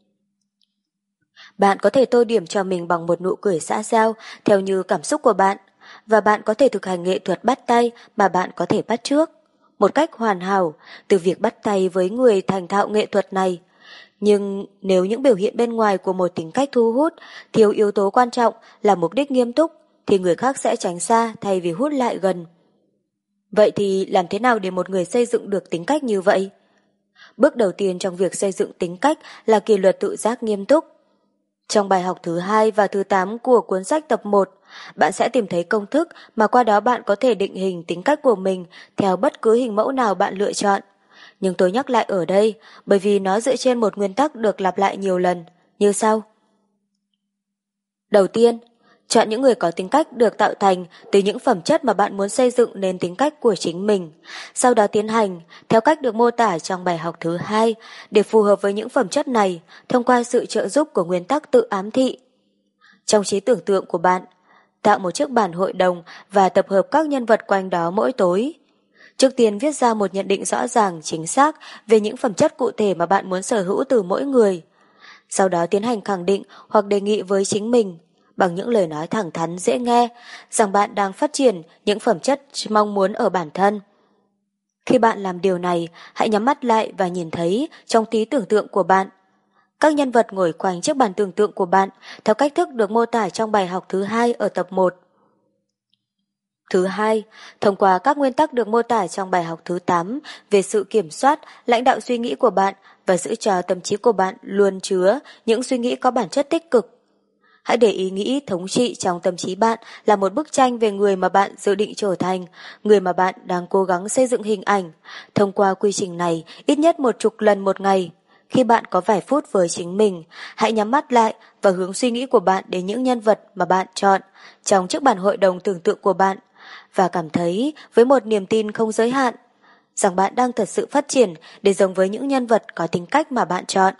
Speaker 1: Bạn có thể tô điểm cho mình bằng một nụ cười xã giao theo như cảm xúc của bạn, và bạn có thể thực hành nghệ thuật bắt tay mà bạn có thể bắt chước, một cách hoàn hảo, từ việc bắt tay với người thành thạo nghệ thuật này. Nhưng nếu những biểu hiện bên ngoài của một tính cách thu hút thiếu yếu tố quan trọng là mục đích nghiêm túc, thì người khác sẽ tránh xa thay vì hút lại gần. Vậy thì làm thế nào để một người xây dựng được tính cách như vậy? Bước đầu tiên trong việc xây dựng tính cách là kỷ luật tự giác nghiêm túc. Trong bài học thứ hai và thứ tám của cuốn sách tập một, bạn sẽ tìm thấy công thức mà qua đó bạn có thể định hình tính cách của mình theo bất cứ hình mẫu nào bạn lựa chọn. Nhưng tôi nhắc lại ở đây bởi vì nó dựa trên một nguyên tắc được lặp lại nhiều lần, như sau. Đầu tiên, chọn những người có tính cách được tạo thành từ những phẩm chất mà bạn muốn xây dựng nên tính cách của chính mình. Sau đó tiến hành, theo cách được mô tả trong bài học thứ hai, để phù hợp với những phẩm chất này thông qua sự trợ giúp của nguyên tắc tự ám thị. Trong trí tưởng tượng của bạn, tạo một chiếc bàn hội đồng và tập hợp các nhân vật quanh đó mỗi tối. Trước tiên viết ra một nhận định rõ ràng, chính xác về những phẩm chất cụ thể mà bạn muốn sở hữu từ mỗi người. Sau đó tiến hành khẳng định hoặc đề nghị với chính mình, bằng những lời nói thẳng thắn dễ nghe, rằng bạn đang phát triển những phẩm chất mong muốn ở bản thân. Khi bạn làm điều này, hãy nhắm mắt lại và nhìn thấy trong trí tưởng tượng của bạn các nhân vật ngồi quanh chiếc bàn tưởng tượng của bạn theo cách thức được mô tả trong bài học thứ hai ở tập một. Thứ hai, thông qua các nguyên tắc được mô tả trong bài học thứ tám về sự kiểm soát, lãnh đạo suy nghĩ của bạn và giữ cho tâm trí của bạn luôn chứa những suy nghĩ có bản chất tích cực. Hãy để ý nghĩ thống trị trong tâm trí bạn là một bức tranh về người mà bạn dự định trở thành, người mà bạn đang cố gắng xây dựng hình ảnh. Thông qua quy trình này ít nhất một chục lần một ngày. Khi bạn có vài phút với chính mình, hãy nhắm mắt lại và hướng suy nghĩ của bạn đến những nhân vật mà bạn chọn trong chiếc bàn hội đồng tưởng tượng của bạn, và cảm thấy với một niềm tin không giới hạn rằng bạn đang thật sự phát triển để giống với những nhân vật có tính cách mà bạn chọn.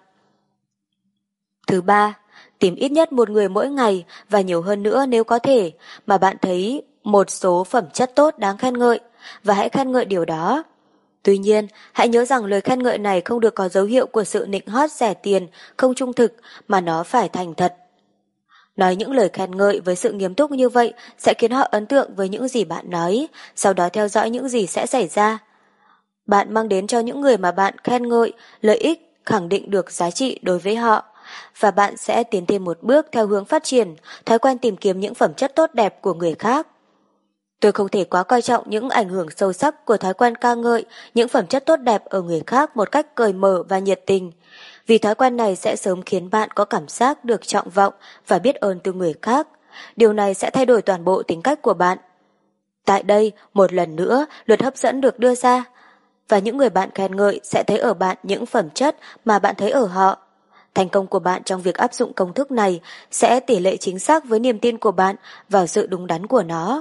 Speaker 1: Thứ ba, tìm ít nhất một người mỗi ngày và nhiều hơn nữa nếu có thể mà bạn thấy một số phẩm chất tốt đáng khen ngợi, và hãy khen ngợi điều đó. Tuy nhiên, hãy nhớ rằng lời khen ngợi này không được có dấu hiệu của sự nịnh hót rẻ tiền, không trung thực, mà nó phải thành thật. Nói những lời khen ngợi với sự nghiêm túc như vậy sẽ khiến họ ấn tượng với những gì bạn nói, sau đó theo dõi những gì sẽ xảy ra. Bạn mang đến cho những người mà bạn khen ngợi lợi ích, khẳng định được giá trị đối với họ, và bạn sẽ tiến thêm một bước theo hướng phát triển thói quen tìm kiếm những phẩm chất tốt đẹp của người khác. Tôi không thể quá coi trọng những ảnh hưởng sâu sắc của thói quen ca ngợi những phẩm chất tốt đẹp ở người khác một cách cởi mở và nhiệt tình, vì thói quen này sẽ sớm khiến bạn có cảm giác được trọng vọng và biết ơn từ người khác. Điều này sẽ thay đổi toàn bộ tính cách của bạn. Tại đây, một lần nữa, luật hấp dẫn được đưa ra, và những người bạn khen ngợi sẽ thấy ở bạn những phẩm chất mà bạn thấy ở họ. Thành công của bạn trong việc áp dụng công thức này sẽ tỷ lệ chính xác với niềm tin của bạn vào sự đúng đắn của nó.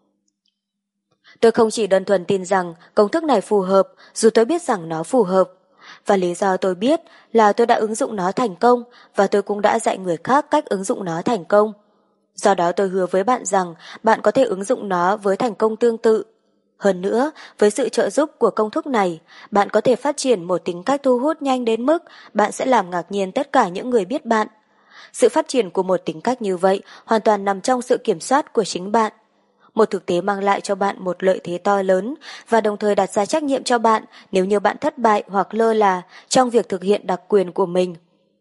Speaker 1: Tôi không chỉ đơn thuần tin rằng công thức này phù hợp, dù tôi biết rằng nó phù hợp. Và lý do tôi biết là tôi đã ứng dụng nó thành công, và tôi cũng đã dạy người khác cách ứng dụng nó thành công. Do đó tôi hứa với bạn rằng bạn có thể ứng dụng nó với thành công tương tự. Hơn nữa, với sự trợ giúp của công thức này, bạn có thể phát triển một tính cách thu hút nhanh đến mức bạn sẽ làm ngạc nhiên tất cả những người biết bạn. Sự phát triển của một tính cách như vậy hoàn toàn nằm trong sự kiểm soát của chính bạn. Một thực tế mang lại cho bạn một lợi thế to lớn và đồng thời đặt ra trách nhiệm cho bạn nếu như bạn thất bại hoặc lơ là trong việc thực hiện đặc quyền của mình.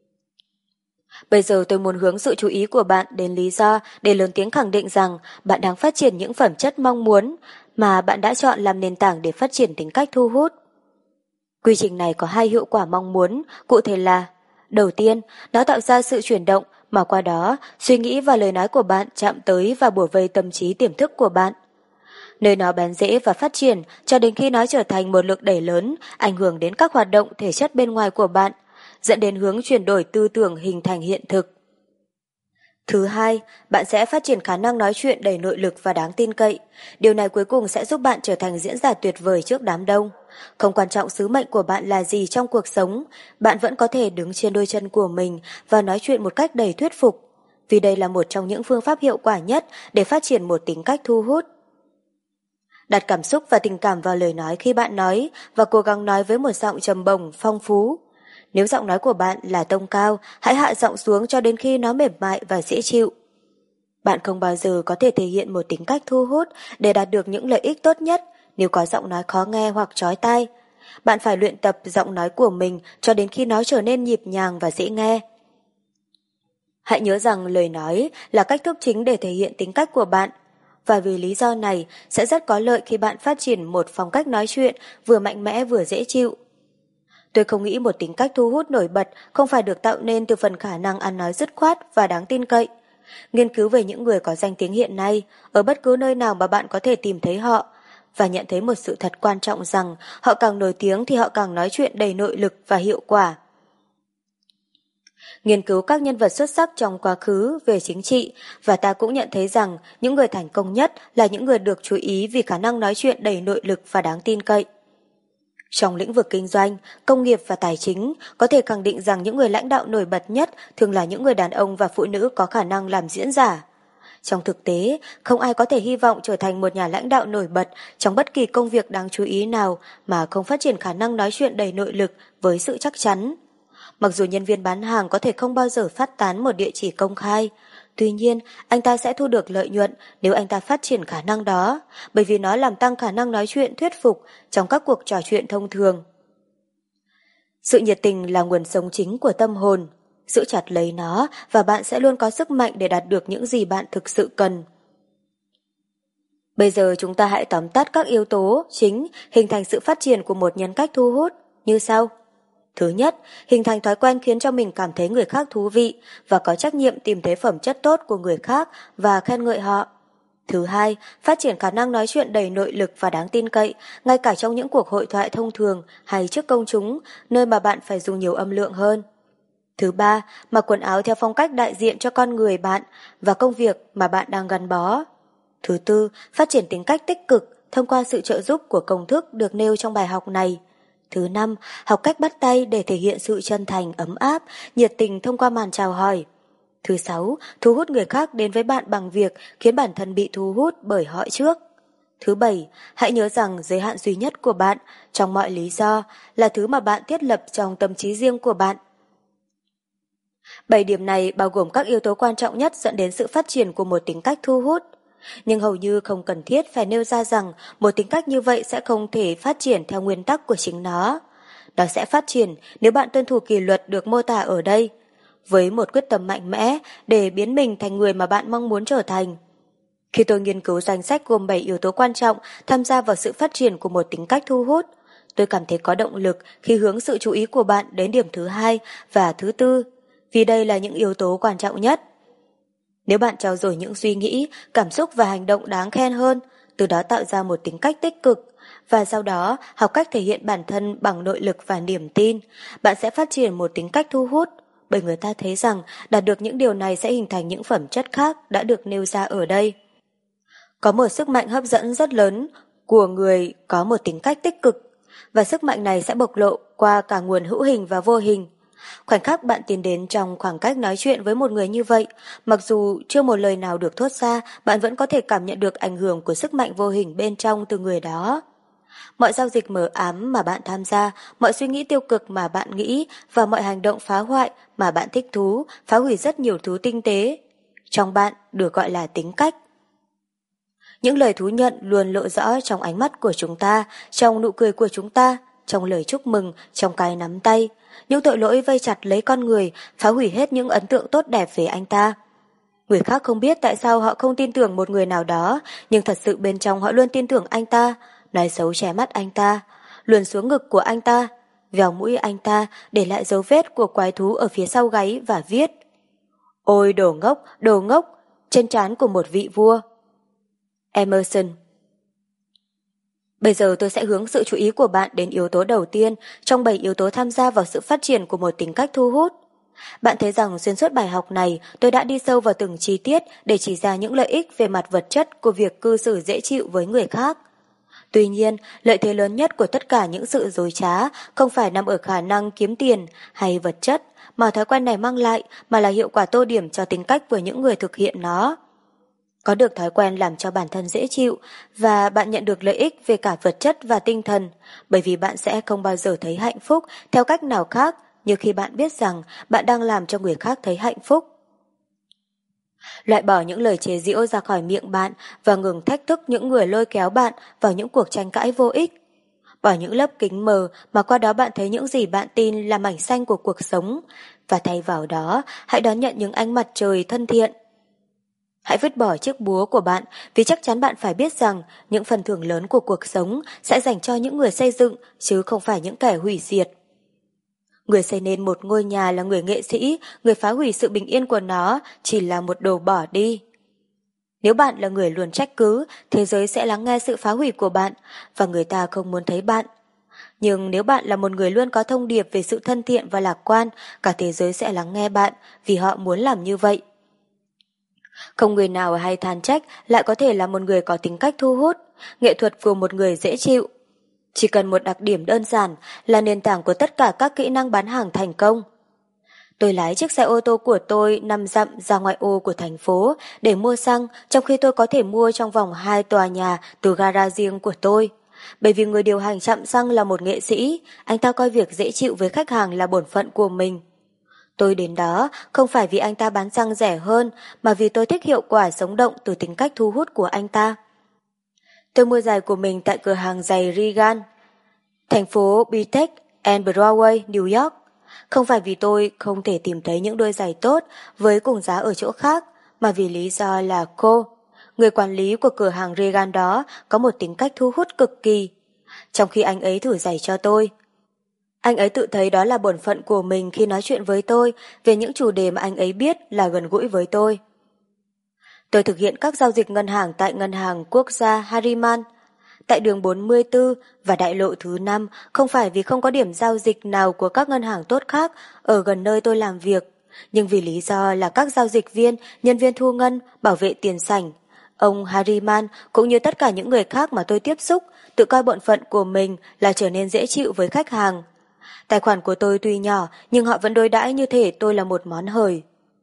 Speaker 1: Bây giờ tôi muốn hướng sự chú ý của bạn đến lý do để lớn tiếng khẳng định rằng bạn đang phát triển những phẩm chất mong muốn mà bạn đã chọn làm nền tảng để phát triển tính cách thu hút. Quy trình này có hai hiệu quả mong muốn, cụ thể là: đầu tiên, nó tạo ra sự chuyển động mà qua đó suy nghĩ và lời nói của bạn chạm tới và bủa vây tâm trí tiềm thức của bạn. Nơi nó bén rễ và phát triển cho đến khi nó trở thành một lực đẩy lớn, ảnh hưởng đến các hoạt động thể chất bên ngoài của bạn, dẫn đến hướng chuyển đổi tư tưởng hình thành hiện thực. Thứ hai, bạn sẽ phát triển khả năng nói chuyện đầy nội lực và đáng tin cậy. Điều này cuối cùng sẽ giúp bạn trở thành diễn giả tuyệt vời trước đám đông. Không quan trọng sứ mệnh của bạn là gì trong cuộc sống, bạn vẫn có thể đứng trên đôi chân của mình và nói chuyện một cách đầy thuyết phục, vì đây là một trong những phương pháp hiệu quả nhất để phát triển một tính cách thu hút. Đặt cảm xúc và tình cảm vào lời nói khi bạn nói và cố gắng nói với một giọng trầm bổng, phong phú. Nếu giọng nói của bạn là tông cao, hãy hạ giọng xuống cho đến khi nó mềm mại và dễ chịu. Bạn không bao giờ có thể thể hiện một tính cách thu hút để đạt được những lợi ích tốt nhất nếu có giọng nói khó nghe hoặc chói tai. Bạn phải luyện tập giọng nói của mình cho đến khi nó trở nên nhịp nhàng và dễ nghe. Hãy nhớ rằng lời nói là cách thức chính để thể hiện tính cách của bạn, và vì lý do này sẽ rất có lợi khi bạn phát triển một phong cách nói chuyện vừa mạnh mẽ vừa dễ chịu. Tôi không nghĩ một tính cách thu hút nổi bật không phải được tạo nên từ phần khả năng ăn nói dứt khoát và đáng tin cậy. Nghiên cứu về những người có danh tiếng hiện nay, ở bất cứ nơi nào mà bạn có thể tìm thấy họ, và nhận thấy một sự thật quan trọng rằng họ càng nổi tiếng thì họ càng nói chuyện đầy nội lực và hiệu quả. Nghiên cứu các nhân vật xuất sắc trong quá khứ về chính trị, và ta cũng nhận thấy rằng những người thành công nhất là những người được chú ý vì khả năng nói chuyện đầy nội lực và đáng tin cậy. Trong lĩnh vực kinh doanh, công nghiệp và tài chính, có thể khẳng định rằng những người lãnh đạo nổi bật nhất thường là những người đàn ông và phụ nữ có khả năng làm diễn giả. Trong thực tế, không ai có thể hy vọng trở thành một nhà lãnh đạo nổi bật trong bất kỳ công việc đáng chú ý nào mà không phát triển khả năng nói chuyện đầy nội lực với sự chắc chắn. Mặc dù nhân viên bán hàng có thể không bao giờ phát tán một địa chỉ công khai, tuy nhiên anh ta sẽ thu được lợi nhuận nếu anh ta phát triển khả năng đó, bởi vì nó làm tăng khả năng nói chuyện thuyết phục trong các cuộc trò chuyện thông thường. Sự nhiệt tình là nguồn sống chính của tâm hồn. Giữ chặt lấy nó và bạn sẽ luôn có sức mạnh để đạt được những gì bạn thực sự cần. Bây giờ chúng ta hãy tóm tắt các yếu tố chính hình thành sự phát triển của một nhân cách thu hút như sau. Thứ nhất, hình thành thói quen khiến cho mình cảm thấy người khác thú vị và có trách nhiệm tìm thấy phẩm chất tốt của người khác và khen ngợi họ. Thứ hai, phát triển khả năng nói chuyện đầy nội lực và đáng tin cậy, ngay cả trong những cuộc hội thoại thông thường hay trước công chúng, nơi mà bạn phải dùng nhiều âm lượng hơn. Thứ ba, mặc quần áo theo phong cách đại diện cho con người bạn và công việc mà bạn đang gắn bó. Thứ tư, phát triển tính cách tích cực thông qua sự trợ giúp của công thức được nêu trong bài học này. Thứ năm, học cách bắt tay để thể hiện sự chân thành, ấm áp, nhiệt tình thông qua màn chào hỏi. Thứ sáu, thu hút người khác đến với bạn bằng việc khiến bản thân bị thu hút bởi họ trước. Thứ bảy, hãy nhớ rằng giới hạn duy nhất của bạn trong mọi lý do là thứ mà bạn thiết lập trong tâm trí riêng của bạn. Bảy điểm này bao gồm các yếu tố quan trọng nhất dẫn đến sự phát triển của một tính cách thu hút. Nhưng hầu như không cần thiết phải nêu ra rằng một tính cách như vậy sẽ không thể phát triển theo nguyên tắc của chính nó. Nó sẽ phát triển nếu bạn tuân thủ kỷ luật được mô tả ở đây, với một quyết tâm mạnh mẽ để biến mình thành người mà bạn mong muốn trở thành. Khi tôi nghiên cứu danh sách gồm bảy yếu tố quan trọng tham gia vào sự phát triển của một tính cách thu hút, tôi cảm thấy có động lực khi hướng sự chú ý của bạn đến điểm thứ hai và thứ tư, vì đây là những yếu tố quan trọng nhất. Nếu bạn trau dồi những suy nghĩ, cảm xúc và hành động đáng khen hơn, từ đó tạo ra một tính cách tích cực, và sau đó học cách thể hiện bản thân bằng nội lực và niềm tin, bạn sẽ phát triển một tính cách thu hút, bởi người ta thấy rằng đạt được những điều này sẽ hình thành những phẩm chất khác đã được nêu ra ở đây. Có một sức mạnh hấp dẫn rất lớn của người có một tính cách tích cực, và sức mạnh này sẽ bộc lộ qua cả nguồn hữu hình và vô hình. Khoảnh khắc bạn tiến đến trong khoảng cách nói chuyện với một người như vậy, mặc dù chưa một lời nào được thốt ra, bạn vẫn có thể cảm nhận được ảnh hưởng của sức mạnh vô hình bên trong từ người đó. Mọi giao dịch mờ ám mà bạn tham gia, mọi suy nghĩ tiêu cực mà bạn nghĩ và mọi hành động phá hoại mà bạn thích thú, phá hủy rất nhiều thứ tinh tế trong bạn được gọi là tính cách. Những lời thú nhận luôn lộ rõ trong ánh mắt của chúng ta, trong nụ cười của chúng ta, trong lời chúc mừng, trong cái nắm tay. Những tội lỗi vây chặt lấy con người, phá hủy hết những ấn tượng tốt đẹp về anh ta. Người khác không biết tại sao họ không tin tưởng một người nào đó, nhưng thật sự bên trong họ luôn tin tưởng anh ta, nói xấu che mắt anh ta, luồn xuống ngực của anh ta, vèo mũi anh ta, để lại dấu vết của quái thú ở phía sau gáy và viết: "Ôi đồ ngốc, đồ ngốc", trên trán của một vị vua. Emerson. Bây giờ tôi sẽ hướng sự chú ý của bạn đến yếu tố đầu tiên trong bảy yếu tố tham gia vào sự phát triển của một tính cách thu hút. Bạn thấy rằng xuyên suốt bài học này tôi đã đi sâu vào từng chi tiết để chỉ ra những lợi ích về mặt vật chất của việc cư xử dễ chịu với người khác. Tuy nhiên, lợi thế lớn nhất của tất cả những sự dối trá không phải nằm ở khả năng kiếm tiền hay vật chất mà thói quen này mang lại, mà là hiệu quả tô điểm cho tính cách của những người thực hiện nó. Có được thói quen làm cho bản thân dễ chịu và bạn nhận được lợi ích về cả vật chất và tinh thần, bởi vì bạn sẽ không bao giờ thấy hạnh phúc theo cách nào khác như khi bạn biết rằng bạn đang làm cho người khác thấy hạnh phúc. Loại bỏ những lời chế giễu ra khỏi miệng bạn và ngừng thách thức những người lôi kéo bạn vào những cuộc tranh cãi vô ích. Bỏ những lớp kính mờ mà qua đó bạn thấy những gì bạn tin là mảnh xanh của cuộc sống, và thay vào đó hãy đón nhận những ánh mặt trời thân thiện. Hãy vứt bỏ chiếc búa của bạn, vì chắc chắn bạn phải biết rằng những phần thưởng lớn của cuộc sống sẽ dành cho những người xây dựng chứ không phải những kẻ hủy diệt. Người xây nên một ngôi nhà là người nghệ sĩ, người phá hủy sự bình yên của nó chỉ là một đồ bỏ đi. Nếu bạn là người luôn trách cứ, thế giới sẽ lắng nghe sự phá hủy của bạn và người ta không muốn thấy bạn. Nhưng nếu bạn là một người luôn có thông điệp về sự thân thiện và lạc quan, cả thế giới sẽ lắng nghe bạn vì họ muốn làm như vậy. Không người nào hay than trách lại có thể là một người có tính cách thu hút, nghệ thuật của một người dễ chịu. Chỉ cần một đặc điểm đơn giản là nền tảng của tất cả các kỹ năng bán hàng thành công. Tôi lái chiếc xe ô tô của tôi năm dặm ra ngoại ô của thành phố để mua xăng, trong khi tôi có thể mua trong vòng hai tòa nhà từ gara riêng của tôi. Bởi vì người điều hành trạm xăng là một nghệ sĩ, anh ta coi việc dễ chịu với khách hàng là bổn phận của mình. Tôi đến đó không phải vì anh ta bán xăng rẻ hơn, mà vì tôi thích hiệu quả sống động từ tính cách thu hút của anh ta. Tôi mua giày của mình tại cửa hàng giày Regan, thành phố Beatty and Broadway, New York. Không phải vì tôi không thể tìm thấy những đôi giày tốt với cùng giá ở chỗ khác, mà vì lý do là cô, người quản lý của cửa hàng Regan đó, có một tính cách thu hút cực kỳ. Trong khi anh ấy thử giày cho tôi, anh ấy tự thấy đó là bổn phận của mình khi nói chuyện với tôi về những chủ đề mà anh ấy biết là gần gũi với tôi. Tôi thực hiện các giao dịch ngân hàng tại Ngân hàng Quốc gia Harriman, tại đường bốn mươi tư và đại lộ thứ năm, không phải vì không có điểm giao dịch nào của các ngân hàng tốt khác ở gần nơi tôi làm việc, nhưng vì lý do là các giao dịch viên, nhân viên thu ngân, bảo vệ tiền sảnh, ông Harriman cũng như tất cả những người khác mà tôi tiếp xúc, tự coi bổn phận của mình là trở nên dễ chịu với khách hàng. Tài khoản của tôi tuy nhỏ, nhưng họ vẫn đối đãi như thể tôi là một món hời.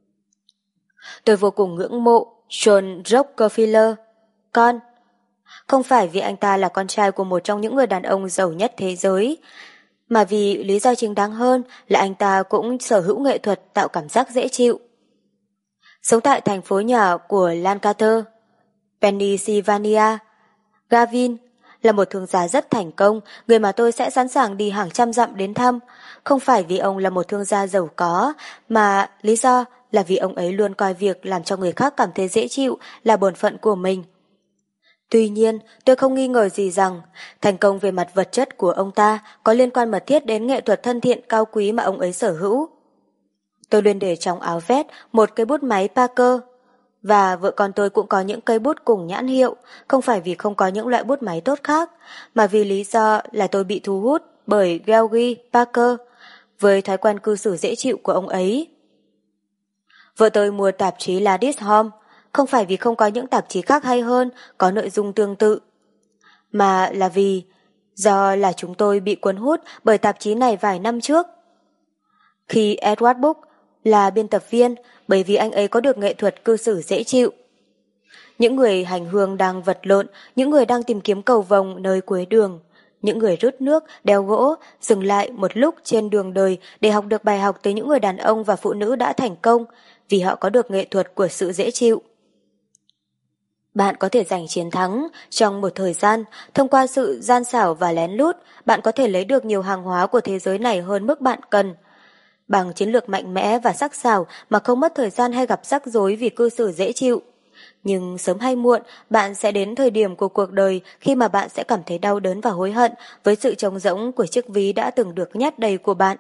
Speaker 1: Tôi vô cùng ngưỡng mộ John Rockefeller, con. Không phải vì anh ta là con trai của một trong những người đàn ông giàu nhất thế giới, mà vì lý do chính đáng hơn là anh ta cũng sở hữu nghệ thuật tạo cảm giác dễ chịu. Sống tại thành phố nhỏ của Lancaster, Pennsylvania, Gavin là một thương gia rất thành công, người mà tôi sẽ sẵn sàng đi hàng trăm dặm đến thăm, không phải vì ông là một thương gia giàu có, mà lý do là vì ông ấy luôn coi việc làm cho người khác cảm thấy dễ chịu là bổn phận của mình. Tuy nhiên, tôi không nghi ngờ gì rằng thành công về mặt vật chất của ông ta có liên quan mật thiết đến nghệ thuật thân thiện cao quý mà ông ấy sở hữu. Tôi luôn để trong áo vest một cây bút máy Parker, Và vợ con tôi cũng có những cây bút cùng nhãn hiệu, không phải vì không có những loại bút máy tốt khác, mà vì lý do là tôi bị thu hút bởi George Parker, với thói quen cư xử dễ chịu của ông ấy. Vợ tôi mua tạp chí Ladies Home, không phải vì không có những tạp chí khác hay hơn, có nội dung tương tự, mà là vì do là chúng tôi bị cuốn hút bởi tạp chí này vài năm trước. Khi Edward Book là biên tập viên, bởi vì anh ấy có được nghệ thuật cư xử dễ chịu. Những người hành hương đang vật lộn, những người đang tìm kiếm cầu vồng nơi cuối đường, những người rút nước, đeo gỗ, dừng lại một lúc trên đường đời để học được bài học từ những người đàn ông và phụ nữ đã thành công, vì họ có được nghệ thuật của sự dễ chịu. Bạn có thể giành chiến thắng trong một thời gian, thông qua sự gian xảo và lén lút, bạn có thể lấy được nhiều hàng hóa của thế giới này hơn mức bạn cần. Bằng chiến lược mạnh mẽ và sắc sảo mà không mất thời gian hay gặp rắc rối vì cư xử dễ chịu. Nhưng sớm hay muộn, bạn sẽ đến thời điểm của cuộc đời khi mà bạn sẽ cảm thấy đau đớn và hối hận với sự trống rỗng của chiếc ví đã từng được nhét đầy của bạn.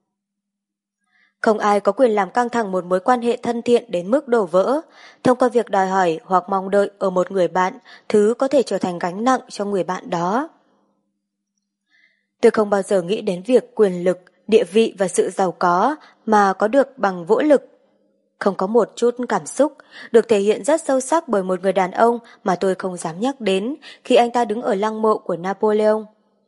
Speaker 1: Không ai có quyền làm căng thẳng một mối quan hệ thân thiện đến mức đổ vỡ, thông qua việc đòi hỏi hoặc mong đợi ở một người bạn, thứ có thể trở thành gánh nặng cho người bạn đó. Tôi không bao giờ nghĩ đến việc quyền lực, địa vị và sự giàu có mà có được bằng vũ lực. Không có một chút cảm xúc, được thể hiện rất sâu sắc bởi một người đàn ông mà tôi không dám nhắc đến khi anh ta đứng ở lăng mộ của Napoleon.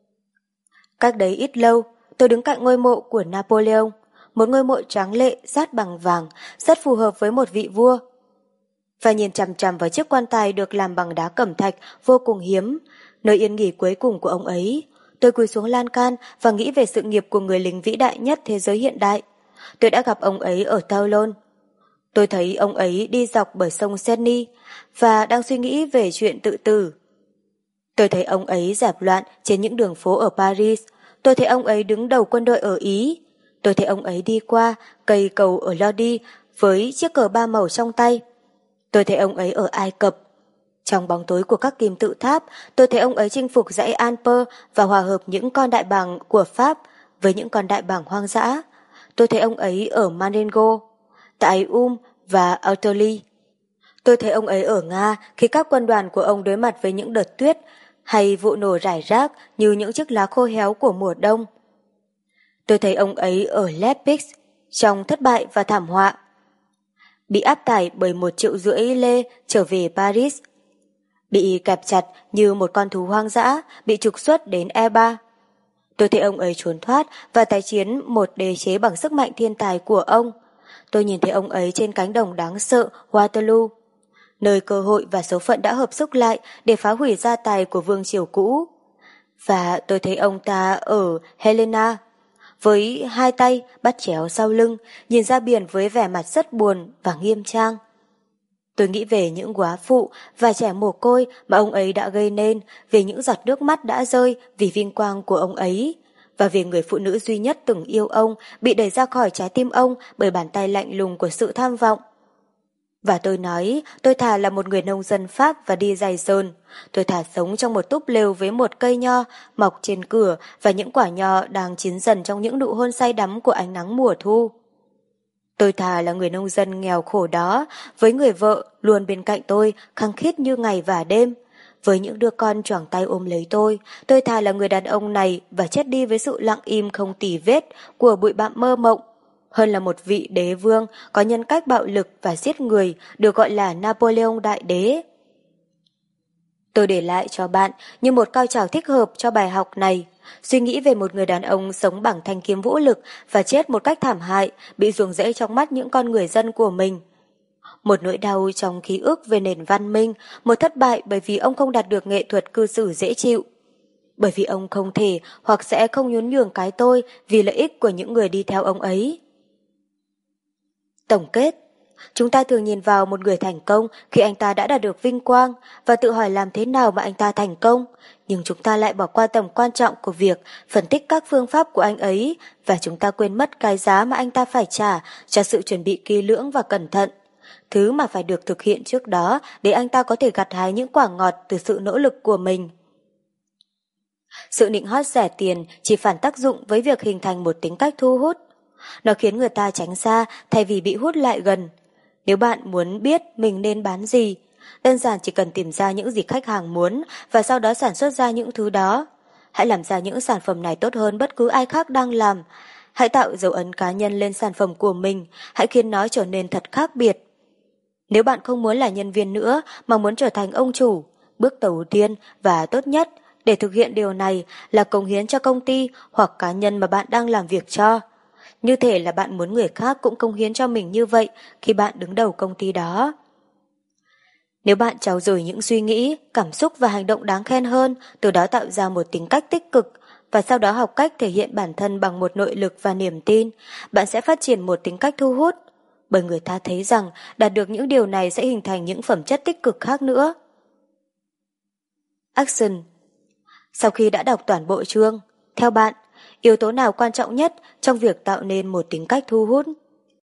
Speaker 1: Cách đấy ít lâu, tôi đứng cạnh ngôi mộ của Napoleon, một ngôi mộ tráng lệ dát bằng vàng, rất phù hợp với một vị vua. Và nhìn chằm chằm vào chiếc quan tài được làm bằng đá cẩm thạch vô cùng hiếm, nơi yên nghỉ cuối cùng của ông ấy. Tôi cúi xuống lan can và nghĩ về sự nghiệp của người lính vĩ đại nhất thế giới hiện đại. Tôi đã gặp ông ấy ở Toulon. Tôi thấy ông ấy đi dọc bờ sông Seine và đang suy nghĩ về chuyện tự tử. Tôi thấy ông ấy dẹp loạn trên những đường phố ở Paris. Tôi thấy ông ấy đứng đầu quân đội ở Ý. Tôi thấy ông ấy đi qua cây cầu ở Lodi với chiếc cờ ba màu trong tay. Tôi thấy ông ấy ở Ai Cập. Trong bóng tối của các kim tự tháp, tôi thấy ông ấy chinh phục dãy Alper và hòa hợp những con đại bàng của Pháp với những con đại bàng hoang dã. Tôi thấy ông ấy ở Marengo, tại Um và Autoli. Tôi thấy ông ấy ở Nga khi các quân đoàn của ông đối mặt với những đợt tuyết hay vụ nổ rải rác như những chiếc lá khô héo của mùa đông. Tôi thấy ông ấy ở Leipzig trong thất bại và thảm họa, bị áp tải bởi một triệu rưỡi lê trở về Paris, bị kẹp chặt như một con thú hoang dã, bị trục xuất đến e ba. Tôi thấy ông ấy trốn thoát và tái chiến một đế chế bằng sức mạnh thiên tài của ông. Tôi nhìn thấy ông ấy trên cánh đồng đáng sợ Waterloo, nơi cơ hội và số phận đã hợp sức lại để phá hủy gia tài của vương triều cũ. Và tôi thấy ông ta ở Helena, với hai tay bắt chéo sau lưng, nhìn ra biển với vẻ mặt rất buồn và nghiêm trang. Tôi nghĩ về những góa phụ và trẻ mồ côi mà ông ấy đã gây nên, về những giọt nước mắt đã rơi vì vinh quang của ông ấy, và về người phụ nữ duy nhất từng yêu ông bị đẩy ra khỏi trái tim ông bởi bàn tay lạnh lùng của sự tham vọng. Và tôi nói, tôi thà là một người nông dân Pháp và đi giày sơn. Tôi thà sống trong một túp lều với một cây nho mọc trên cửa và những quả nho đang chín dần trong những nụ hôn say đắm của ánh nắng mùa thu. Tôi thà là người nông dân nghèo khổ đó, với người vợ luôn bên cạnh tôi, khăng khít như ngày và đêm. Với những đứa con choàng tay ôm lấy tôi, tôi thà là người đàn ông này và chết đi với sự lặng im không tì vết của bụi bặm mơ mộng, hơn là một vị đế vương có nhân cách bạo lực và giết người được gọi là Napoleon Đại Đế. Tôi để lại cho bạn như một cao trào thích hợp cho bài học này, suy nghĩ về một người đàn ông sống bằng thanh kiếm vũ lực và chết một cách thảm hại, bị ruồng rẫy trong mắt những con người dân của mình. Một nỗi đau trong ký ức về nền văn minh, một thất bại bởi vì ông không đạt được nghệ thuật cư xử dễ chịu. Bởi vì ông không thể hoặc sẽ không nhún nhường cái tôi vì lợi ích của những người đi theo ông ấy. Tổng kết, chúng ta thường nhìn vào một người thành công khi anh ta đã đạt được vinh quang và tự hỏi làm thế nào mà anh ta thành công, nhưng chúng ta lại bỏ qua tầm quan trọng của việc phân tích các phương pháp của anh ấy và chúng ta quên mất cái giá mà anh ta phải trả cho sự chuẩn bị kỹ lưỡng và cẩn thận, thứ mà phải được thực hiện trước đó để anh ta có thể gặt hái những quả ngọt từ sự nỗ lực của mình. Sự nịnh hót rẻ tiền chỉ phản tác dụng với việc hình thành một tính cách thu hút. Nó khiến người ta tránh xa thay vì bị hút lại gần. Nếu bạn muốn biết mình nên bán gì, đơn giản chỉ cần tìm ra những gì khách hàng muốn và sau đó sản xuất ra những thứ đó. Hãy làm ra những sản phẩm này tốt hơn bất cứ ai khác đang làm. Hãy tạo dấu ấn cá nhân lên sản phẩm của mình, hãy khiến nó trở nên thật khác biệt. Nếu bạn không muốn là nhân viên nữa mà muốn trở thành ông chủ, bước đầu tiên và tốt nhất để thực hiện điều này là cống hiến cho công ty hoặc cá nhân mà bạn đang làm việc cho. Như thể là bạn muốn người khác cũng cống hiến cho mình như vậy khi bạn đứng đầu công ty đó. Nếu bạn trau dồi những suy nghĩ, cảm xúc và hành động đáng khen hơn, từ đó tạo ra một tính cách tích cực, và sau đó học cách thể hiện bản thân bằng một nội lực và niềm tin, bạn sẽ phát triển một tính cách thu hút. Bởi người ta thấy rằng đạt được những điều này sẽ hình thành những phẩm chất tích cực khác nữa. Action. Sau khi đã đọc toàn bộ chương, theo bạn, yếu tố nào quan trọng nhất trong việc tạo nên một tính cách thu hút?